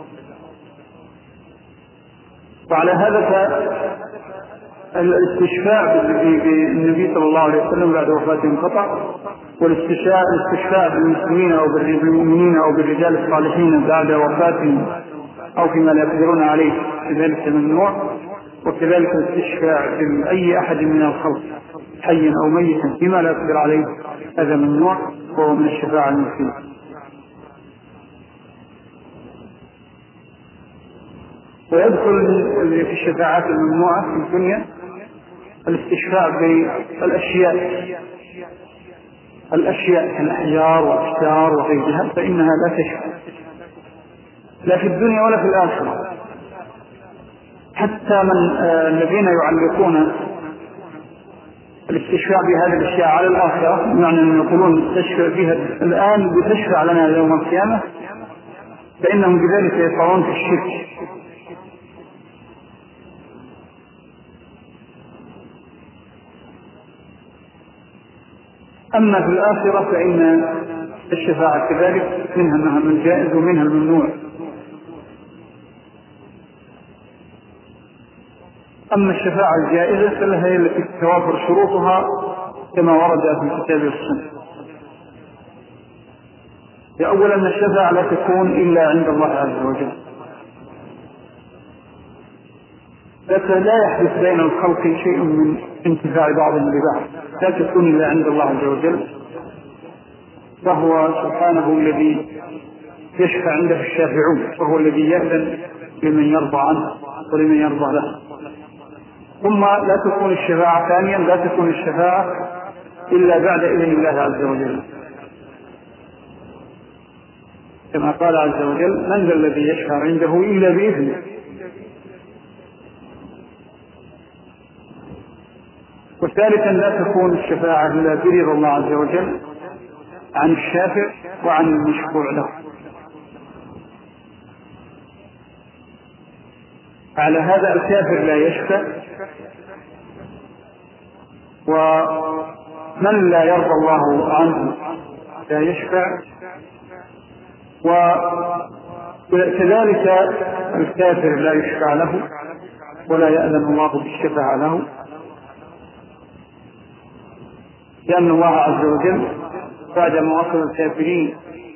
وعلى هذا الاستشفاع بالنبي صلى الله عليه وسلم بعد وفاته انقطع، والاستشفاع الاستشفاع بالمسلمين أو بالمؤمنين أو بالرجال الصالحين بعد وفاتهم أو فيما لا يقدرون عليه كذلك ممنوع، وكذلك الاستشفاع بأي أحد من الخلق حيا أو ميتا فيما لا يقدر عليه هذا ممنوع، وهو من الشفاعة المفيدة. ويدخل في الشفاعات الممنوعة في الدنيا الاستشفاع بالأشياء الأشياء كالأحجار والأشجار وغيرها، فإنها لا تشفع لا في الدنيا ولا في الآخرة. حتى من آه الذين يعلقون الاستشفاع بهذه الأشياء على الآخرة، يعني أن يقولون تشفع فيها الآن بتشفع لنا يوم القيامة، فإنهم بذلك يقعون في الشرك. أما في الآخرة فإن الشفاعة كذلك منها أنها من الجائز ومنها الممنوع. أما الشفاعة الجائزة فلها هي التي توافر شروطها كما ورد في الكتاب والسنة. أولا أن الشفاعة لا تكون إلا عند الله عز وجل، لا يحدث بين الخلق شيء من انتفاع بعضهم ببعض، لا تكون إلا عند الله عز وجل، فهو سبحانه الذي يشفع عنده الشافعون، وهو الذي يأذن لمن يرضى عنه ولمن يرضى له. ثم لا تكون الشفاعة ثانيا لا تكون الشفاعة إلا بعد إذن الله عز وجل، كما قال عز وجل من ذا الذي يشفع عنده إلا بإذنه. وثالثا لا تكون الشفاعة إلا برضا الله عز وجل عن الشافع وعن المشفوع له. على هذا الكافر لا يشفع، ومن لا يرضى الله عنه لا يشفع، وكذلك الكافر لا يشفع له ولا يأذن الله بالشفاعة له، لأن الله عز وجل بعد ما وصل الكافرين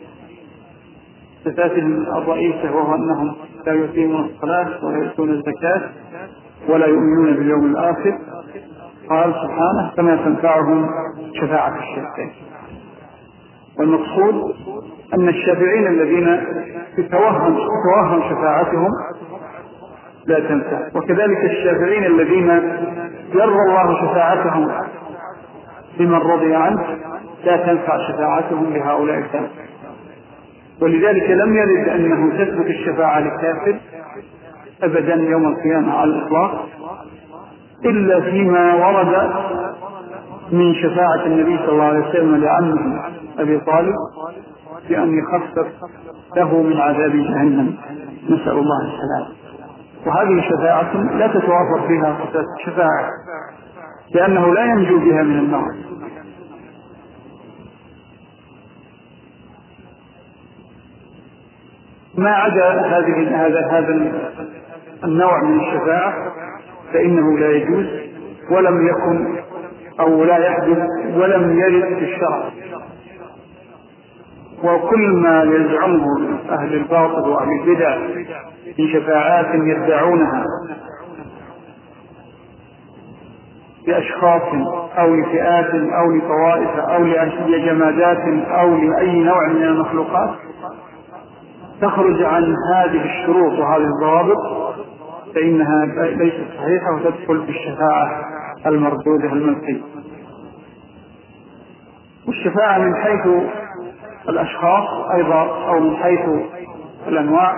صفات الرئيسة، وهو أنهم لا يقيمون الصلاة ولا يؤتون الزكاة ولا يؤمنون باليوم الآخر، قال سبحانه فما تنفعهم شفاعة الشافعين. والمقصود أن الشافعين الذين تتوهم تتوهم شفاعتهم لا تنفع، وكذلك الشافعين الذين يرضى الله شفاعتهم لمن رضي عنه لا تنفع شفاعتهم لهؤلاء الكافر. ولذلك لم يرد أنه تثبت الشفاعة للكافر أبدا يوم القيامة على الإطلاق إلا فيما ورد من شفاعة النبي صلى الله عليه وسلم لعمه أبي طالب بأن يخفف له من عذاب جهنم، نسأل الله السلام. وهذه شفاعة لا تتوافر فيها شفاعة، لأنه لا ينجو بها من النار. ما عدا هذه هذا هذا النوع من الشفاعة فإنه لا يجوز ولم يكن أو لا يحدث ولم يرد في الشرع. وكل ما يزعمه أهل الباطل وأهل البدع من شفاعات يدعونها لأشخاص أو لفئات أو لطوائف أو لجمادات أو لأي نوع من المخلوقات تخرج عن هذه الشروط وهذه الضوابط فإنها ليست صحيحة وتدخل في الشفاعة المردودة المنفية. والشفاعة من حيث الأشخاص أيضا أو من حيث الأنواع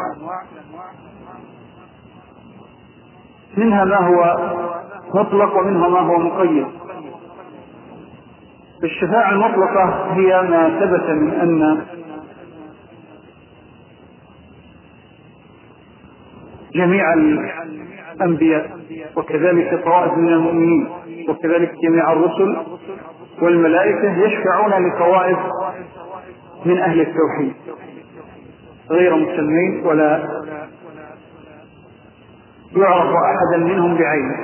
منها ما هو مطلق ومنها ما هو مقيد. الشفاعة المطلقة هي ما ثبت من أن جميع الأنبياء وكذلك طوائف من المؤمنين وكذلك جميع الرسل والملائكة يشفعون لطوائف من أهل التوحيد غير مسلمين ولا يعرف أحدا منهم بعينه.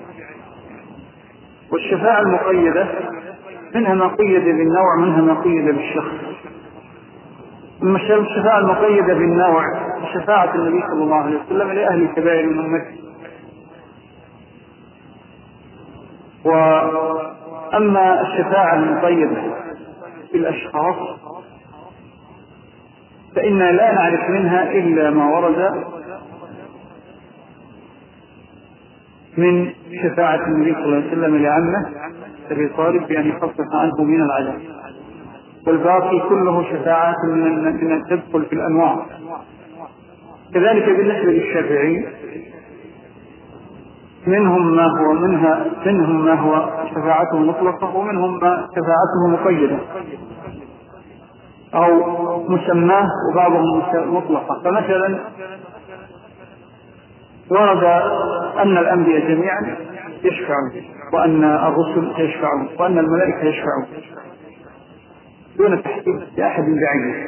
والشفاعة المقيدة منها ما قيد بالنوع منها ما قيد بالشخص. أما الشفاعة المقيدة بالنوع شفاعة النبي صلى الله عليه وسلم لأهل الكبائر من أمته. وأما الشفاعة المقيدة بالأشخاص فإنا لا نعرف منها إلا ما ورد من شفاعة النبي صلى الله عليه وسلم لعمه أبي طالب بأن يخفف عنه من العذاب، والباقي كله شفاعات من تدخل في الأنواع. كذلك بالنسبة للشافعي منهم ما هو منها منهم ما هو شفاعته مطلقة ومنهم ما شفاعته مقيدة أو مسماه وبعضهم مطلقة. فمثلا ورد أن الأنبياء جميعا يشفعون وأن الرسل يشفعون وأن الملائكة يشفعون دون تحديد لأحد بعينه.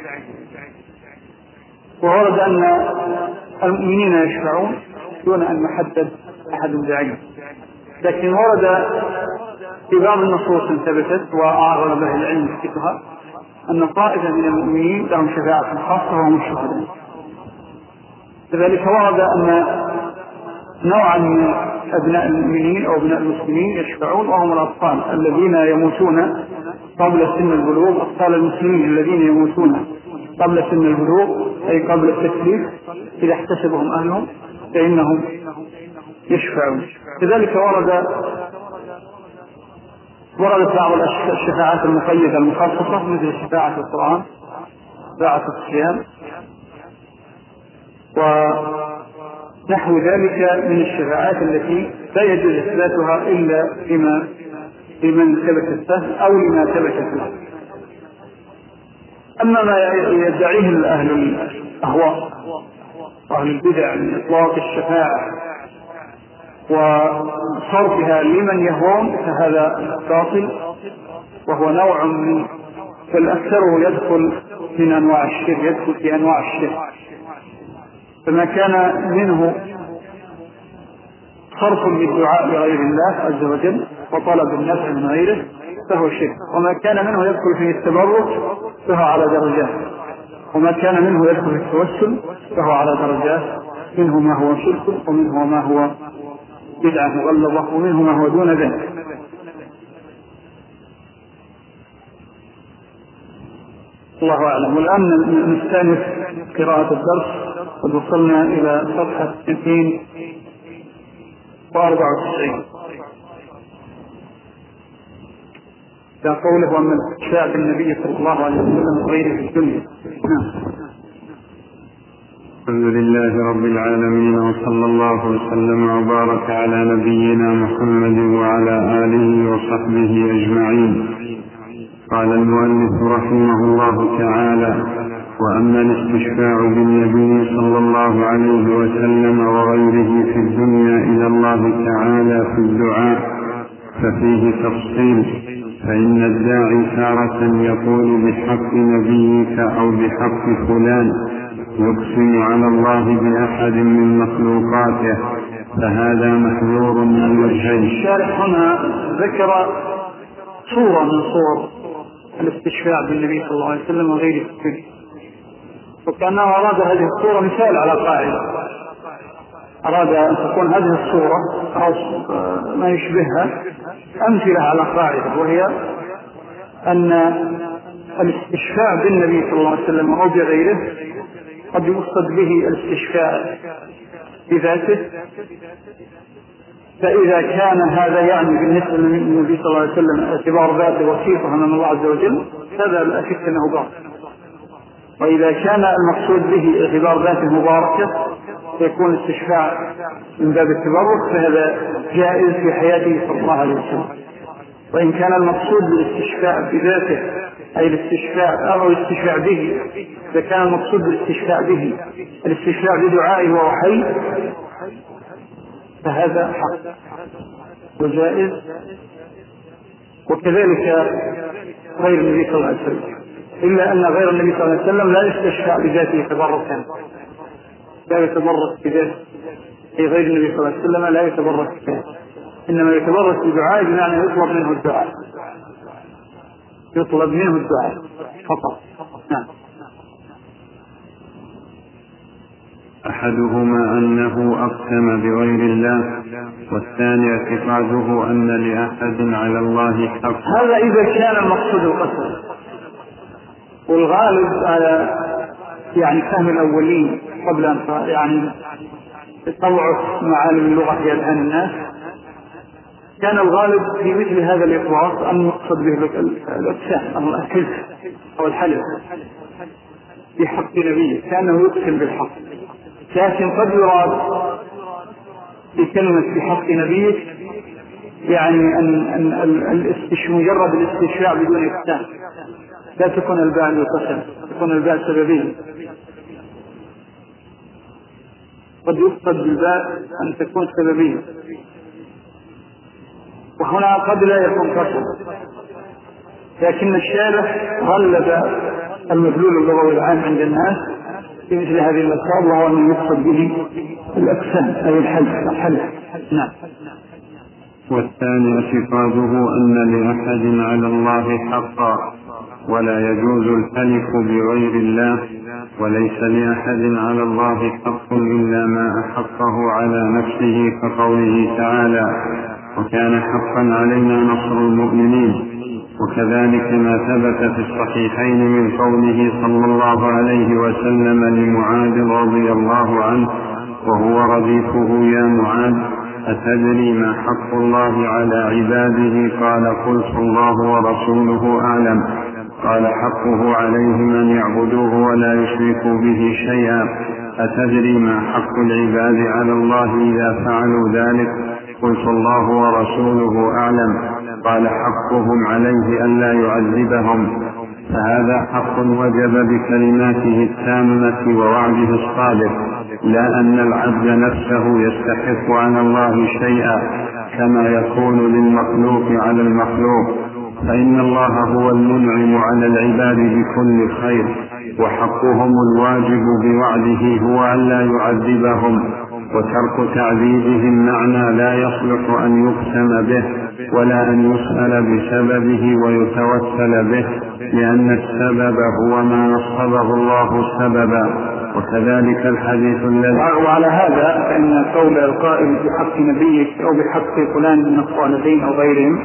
وورد أن المؤمنين يشفعون دون أن يحدد أحد بعينه. لكن ورد في بعض النصوص ثبتت وأعرض به العلم فيها أن طائفة من المؤمنين لهم شفاعة خاصة وهم الشهداء. كذلك ورد أن نوعا من أبناء المؤمنين أو أبناء المسلمين يشفعون وهم الأطفال الذين يموتون قبل سن البلوغ، أطفال المسلمين الذين يموتون قبل سن البلوغ أي قبل التكليف إذا احتسبهم أهلهم فإنهم يشفعون. كذلك ورد وردت بعض الشفاعات المقيدة المخصصة مثل شفاعة القرآن، شفاعة الصيام ونحو ذلك من الشفاعات التي لا يجوز إثباتها إلا لما لمن ثبتت له أو لما ثبتت له. أما ما يدعيه أهل الأهواء وأهل البدع من إطلاق الشفاعة وصرفها لمن يهوون فهذا باطل وهو نوع من فالأكثر يدخل من أنواع الشرك، يدخل في أنواع الشرك. فما كان منه صرف للدعاء لغير الله عز وجل وطلب النفع من غيره فهو شرك، وما كان منه يدخل في التبرك فهو على درجات، وما كان منه يدخل في التوسل فهو على درجات، منه ما هو شرك ومنه ما هو بدعة مغلظة ومنه ما هو دون ذلك. الله أعلم. والآن نستأنف قراءة الدرس قد وصلنا إلى صفحة اثنين وأربعة وتسعين لا قوله ومن شاء النبي صلى الله عليه وسلم غيره في الدنيا. نعم. الحمد لله رب العالمين، وصلى الله وسلم وبارك على نبينا محمد وعلى آله وصحبه أجمعين. قال المؤلف رحمه الله تعالى: وأما الاستشفاع بالنبي صلى الله عليه وسلم وغيره في الدنيا إلى الله تعالى في الدعاء ففيه تفصيل، فإن الداعي تارة يقول بحق نبيك أو بحق فلان يقسم على الله بأحد من مخلوقاته، فهذا محذور من وجهين. الشارح هنا ذكر صورة من صور الاستشفاع بالنبي صلى الله عليه وسلم وغيره، وكأنه أراد هذه الصورة مثال على قاعدة، أراد أن تكون هذه الصورة أو ما يشبهها أمثلة على قاعدة، وهي أن الاستشفاع بالنبي صلى الله عليه وسلم أو بغيره قد يقصد به الاستشفاع بذاته، فإذا كان هذا يعني بالنسبة للنبي صلى الله عليه وسلم اعتبار ذاته وصيفة من الله عز وجل، هذا لا شك أنه باطل. وإذا كان المقصود به اعتبار ذاته مباركة فيكون الاستشفاع من باب التبرك، فهذا جائز في حياته صلى الله عليه وسلم. وإن كان المقصود بالاستشفاع بذاته أي الاستشفاع أو الاستشفاع به، إذا كان المقصود بالاستشفاع به الاستشفاع بدعائه وهو حي، فهذا حق وجائز. وكذلك غير النبي صلى الله عليه وسلم، إلا أن غير النبي صلى الله عليه وسلم لا يستشفع بذاته تبركا، لا يتبرك بذاته، أي غير النبي صلى الله عليه وسلم لا يتبرك بذاته، إنما يتبرك بدعائه، بمعنى يطلب منه الدعاء، يطلب منه الدعاء فقط. نعم. أحدهما أنه أقسم بغير الله، والثاني اعتقاده أن لأحد على الله حق. هذا إذا كان المقصود القسم، والغالب على يعني فهم الأولين قبل أن يعني تضعف معالم اللغة في أذهان الناس، كان الغالب في مثل هذا الإطلاق أن يقصد به الأقسام أو الحلف أو الحلف بحق نبيه، كأنه يقسم بالحق. لكن قد يراد بكلمة بحق نبيه يعني أن, أن مجرد الاستشفاع بدون إقسام، لا تكون الباء للقسم، تكون الباء سببية. قد يقصد بالباء أن تكون سببية، وهنا قد لا يكون قسم، لكن الشارح غلب المدلول اللغوي العام عند الناس في مثل هذه المسائل، وهو أن يقصد به الأقسام أي الحلف. الحلف. نعم. والثاني اعتقاده أن لأحد على الله حقا، ولا يجوز الحلف بغير الله، وليس لأحد على الله حق إلا ما أحقه على نفسه، كقوله تعالى: وكان حقا علينا نصر المؤمنين. وكذلك ما ثبت في الصحيحين من قوله صلى الله عليه وسلم لمعاذ رضي الله عنه وهو رديفه: يا معاذ، أتدري ما حق الله على عباده؟ قال: قلت الله ورسوله أعلم. قال: حقه عليهم أن يعبدوه ولا يشركوا به شيئا. أتدري ما حق العباد على الله إذا فعلوا ذلك؟ قلت الله ورسوله أعلم. قال: حقهم عليه ألا يعذبهم. فهذا حق وجب بكلماته التامة ووعده الصادق، لا أن العبد نفسه يستحق على الله شيئا كما يكون للمخلوق على المخلوق، فإن الله هو المنعم على العباد بكل خير، وحقهم الواجب بوعده هو ألا يعذبهم، وترك تعذيبهم معنى لا يصلح أن يقسم به ولا أن يسأل بسببه ويتوسل به، لأن السبب هو ما نصبه الله سببا. وكذلك الحديث الذي وعلى هذا فإن قول القائل بحق نبيك أو بحق فلان من الصالحين أو غيرهم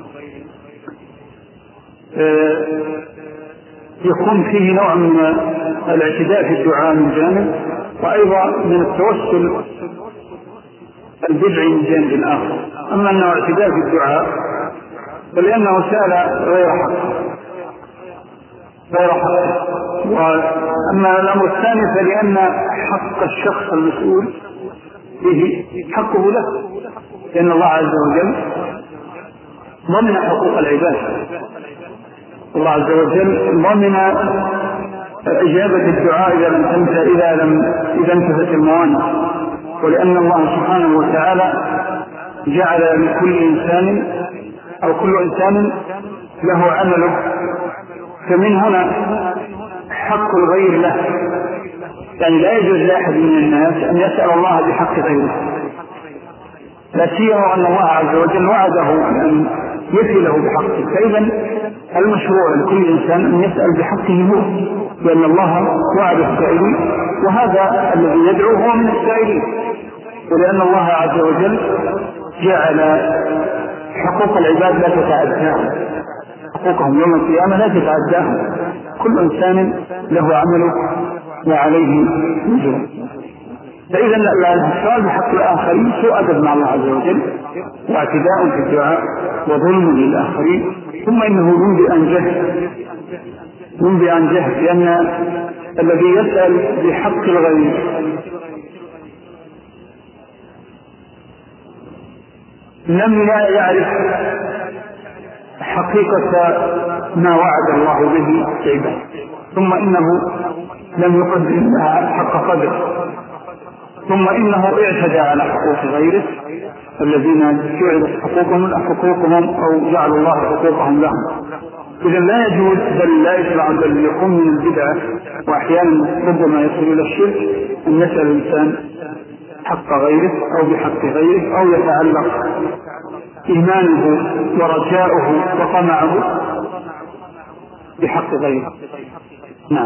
يكون فيه نوع من الاعتداء في الدعاء من جانب، وأيضا من التوسل البدعي من جانب آخر. أما أنه اعتداء في الدعاء فلأنه سأل غير حق غير حق وأما الأمر الثاني فلأن حق الشخص المسؤول به حقه له، لأن الله عز وجل ضمن حقوق العباد. الله عز وجل ضمن إجابة الدعاء إذا لم تنتهي إذا لم إذا انتهت الموانع، ولأن الله سبحانه وتعالى جعل لكل إنسان أو كل إنسان له عمله، فمن هنا حق الغير له، يعني لا يجوز لأحد من الناس أن يسأل الله بحق غيره، لا سيما أن الله عز وجل وعده أن يفعله بحقه. فإذا المشروع لكل إنسان أن يسأل بحقه هو، لأن الله وعد السائلين، وهذا الذي يدعو هو من السائلين، ولأن الله عز وجل جعل حقوق العباد لا تتعداهم، حقوقهم يوم القيامة لا تتعداهم، كل إنسان له عمله وعليه وزره. فإذا السؤال بحق الآخرين سوء أدب مع الله عز وجل، واعتداء في الدعاء، وظلم للآخرين، ثم إنه ينبئ عن جهل ينبئ عن جهل لأن الذي يسأل بحق الغير لم يعرف حقيقة ما وعد الله به عباده، ثم إنه لم يقدم لها حق قدره، ثم إنه اعتدى على حقوق غيره الذين جعلت حقوقهم حقوقهم أو جعلوا الله حقوقهم لهم. إذا لا يجوز بل لا يشرع بل يقوم من البدعة، وأحيانا ربما يصل إلى الشرك أن يسأل الإنسان حق غيره أو بحق غيره، أو يتعلق إيمانه ورجاؤه وطمعه بحق غيره. نعم.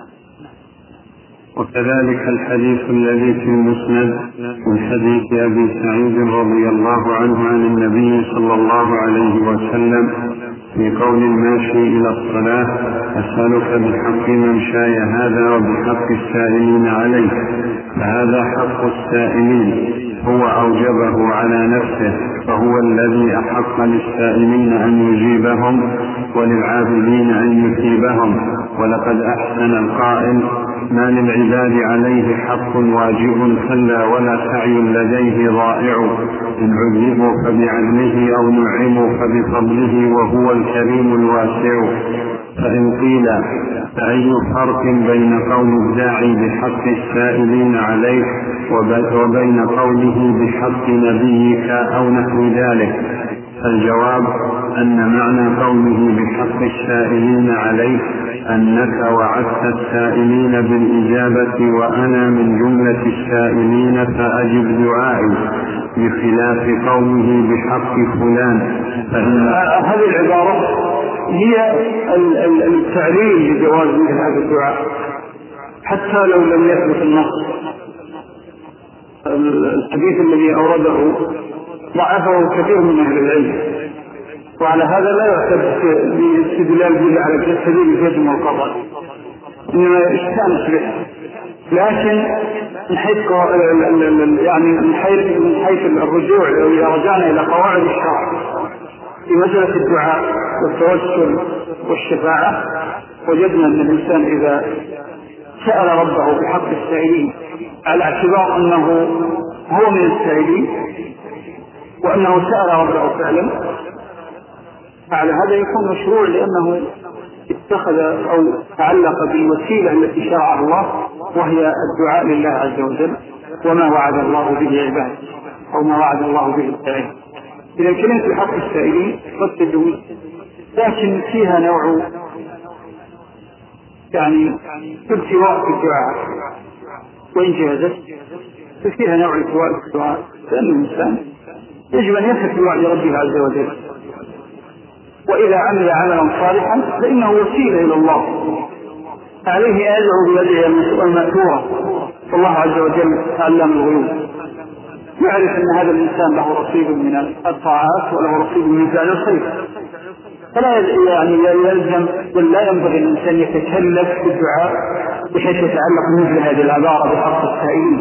وكذلك الحديث الذي في المسند من حديث أبي سعيد رضي الله عنه عن النبي صلى الله عليه وسلم في قول الماشي إلى الصلاة: أسألك بحق ممشاي هذا وبحق السائلين عليه. فهذا حق السائلين هو أوجبه على نفسه، فهو الذي أحق للسائلين أن يجيبهم وللعابدين أن يثيبهم. ولقد أحسن القائل: ما للعباد عليه حق واجب كلا ولا سعي لديه ضائع، إن عذبوا فبعدله أو نعموا فبفضله وهو الكريم الواسع. فإن قيل: فأي فرق بين قول الداعي بحق السائلين عليه وبين قوله بحق نبيك أو نحو ذلك؟ الجواب أن معنى قوله بحق السائلين عليه أنك وعدت السائلين بالإجابة وأنا من جملة السائلين فأجب دعائي، بخلاف قوله بحق فلان. هذه العبارة هي التعليل لجواز مثل هذا الدعاء حتى لو لم يثبت النص. الحديث الذي أورده ضعفه كثير من أهل العلم، وعلى هذا لا يعتبر باستدلال به على سبيل الجزم والقطع، إنما يستأنس به. لكن من حيث يعني من حيث من حيث الرجوع، إذا رجعنا إلى قواعد الشرع في مسألة الدعاء والتوسل والشفاعة، وجدنا أن الإنسان إذا سأل ربه بحق السائلين على اعتبار أنه هو من السائلين وأنه سأل ربه فعلا، على هذا يكون مشروع، لأنه اتخذ أو تعلق بالوسيلة التي شرعها الله، وهي الدعاء لله عز وجل وما وعد الله به عباده أو ما وعد الله به السائلين. إذا كلمة بحق السائلين قد تجوز، لكن فيها نوع يعني التواء في الدعاء، وإن جازت فيها نوع التواء في الدعاء، لأن الإنسان يجب أن يثق بوعد ربه عز وجل، وإذا عمل عملا صالحا فإنه وسيلة إلى الله، عليه أدعو بيده المأثورة، والله عز وجل علام الغيوب، يعرف أن هذا الإنسان له رصيد من الطاعات وله رصيد من فعل الخير، فلا يعني يلزم ولا ينبغي الإنسان يتكلف بالدعاء بحيث يتعلق مثل هذه العبارة بحق السائلين.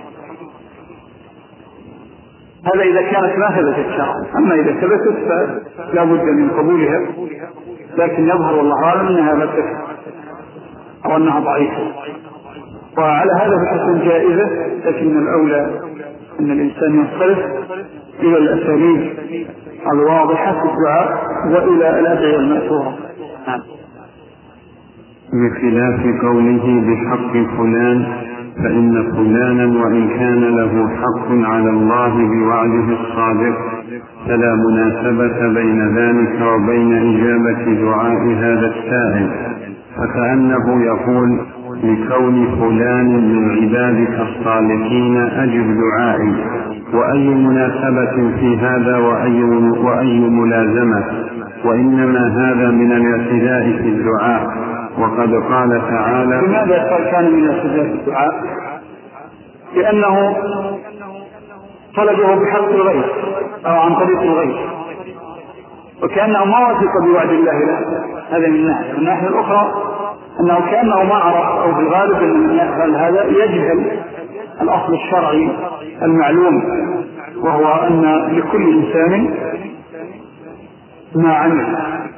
هذا إذا كانت ما ثبتت شرعا، أما إذا ثبتت فلا بد من قبولها، لكن يظهر والله أعلم أنها لا تثبت. أو أنها ضعيفة، وعلى هذا فتكون جائزة، لكن الأولى أن الإنسان ينصرف إلى الأساليب الواضحة في الدعاء وإلى الأدعية المأثورة. بخلاف قوله بحق فلان، فإن فلانا وإن كان له حق على الله بوعده الصادق فلا مناسبة بين ذلك وبين إجابة دعاء هذا السائل، فكأنه يقول لكون فلان من عبادك الصالحين أجب دعائي، وأي مناسبة في هذا وأي, وأي ملازمة، وإنما هذا من الاعتداء في الدعاء. وقد قال تعالى: لماذا قال كان من الاعتداء في الدعاء؟ لأنه طلبه بحق الغيب أو عن طريق الغيب، وكأنه ما وثق بوعد الله له. هذا من الناحية. من الناحية الأخرى أنه كأنه ما عرف، أو في الغالب أن من يفعل هذا يجهل الأصل الشرعي المعلوم، وهو أن لكل إنسان ما عمل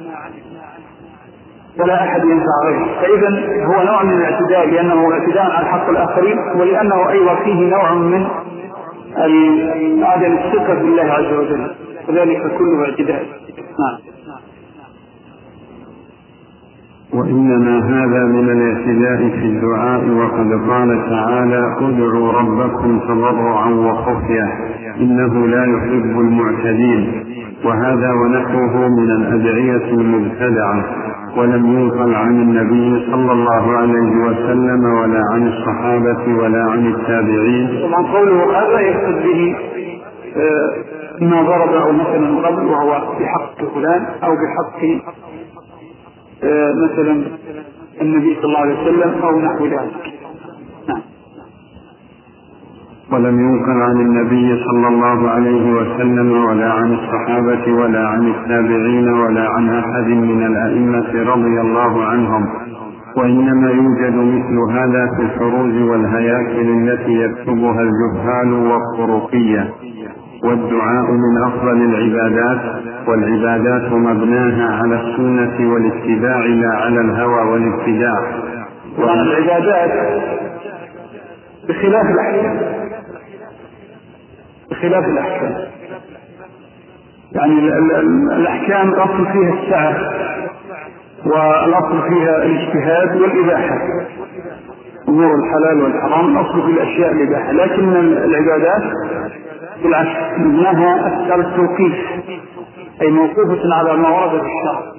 ولا أحد ينفع غيره. فإذا هو نوع من الاعتداء، لأنه اعتداء على حق الآخرين، ولأنه أيضا فيه نوع من عدم الثقة بالله عز وجل، وذلك كله اعتداء. نعم. وإنما هذا من الاعتداء في الدعاء. وقد قال تعالى: ادعوا ربكم تضرعا وخفية إنه لا يحب المعتدين. وهذا ونحوه من الأدعية المبتدعة، ولم ينقل عن النبي صلى الله عليه وسلم ولا عن الصحابة ولا عن التابعين. طبعا قوله هذا يقصد به ما ضرب أو مثلا قبل، وهو بحق فلان أو بحق مثلا النبي صلى الله عليه وسلم أو نحو ذلك. نعم. ولم ينقل عن النبي صلى الله عليه وسلم ولا عن الصحابة ولا عن التابعين ولا عن أحد من الأئمة رضي الله عنهم، وإنما يوجد مثل هذا في الحروز والهياكل التي يكتبها الجهال والطرقية. والدعاء من أفضل العبادات، والعبادات مبناها على السنة والاتباع لا على الهوى والابتداع. وعن العبادات بخلاف الأحكام، بخلاف الأحكام يعني الأحكام الأصل فيها السعة، والأصل فيها الاجتهاد والإباحة، أمور الحلال والحرام الأصل في الأشياء الإباحة. لكن العبادات بالعكس مبناها أكثر التوقيف، أي موقوفة على ما ورد في الشرع.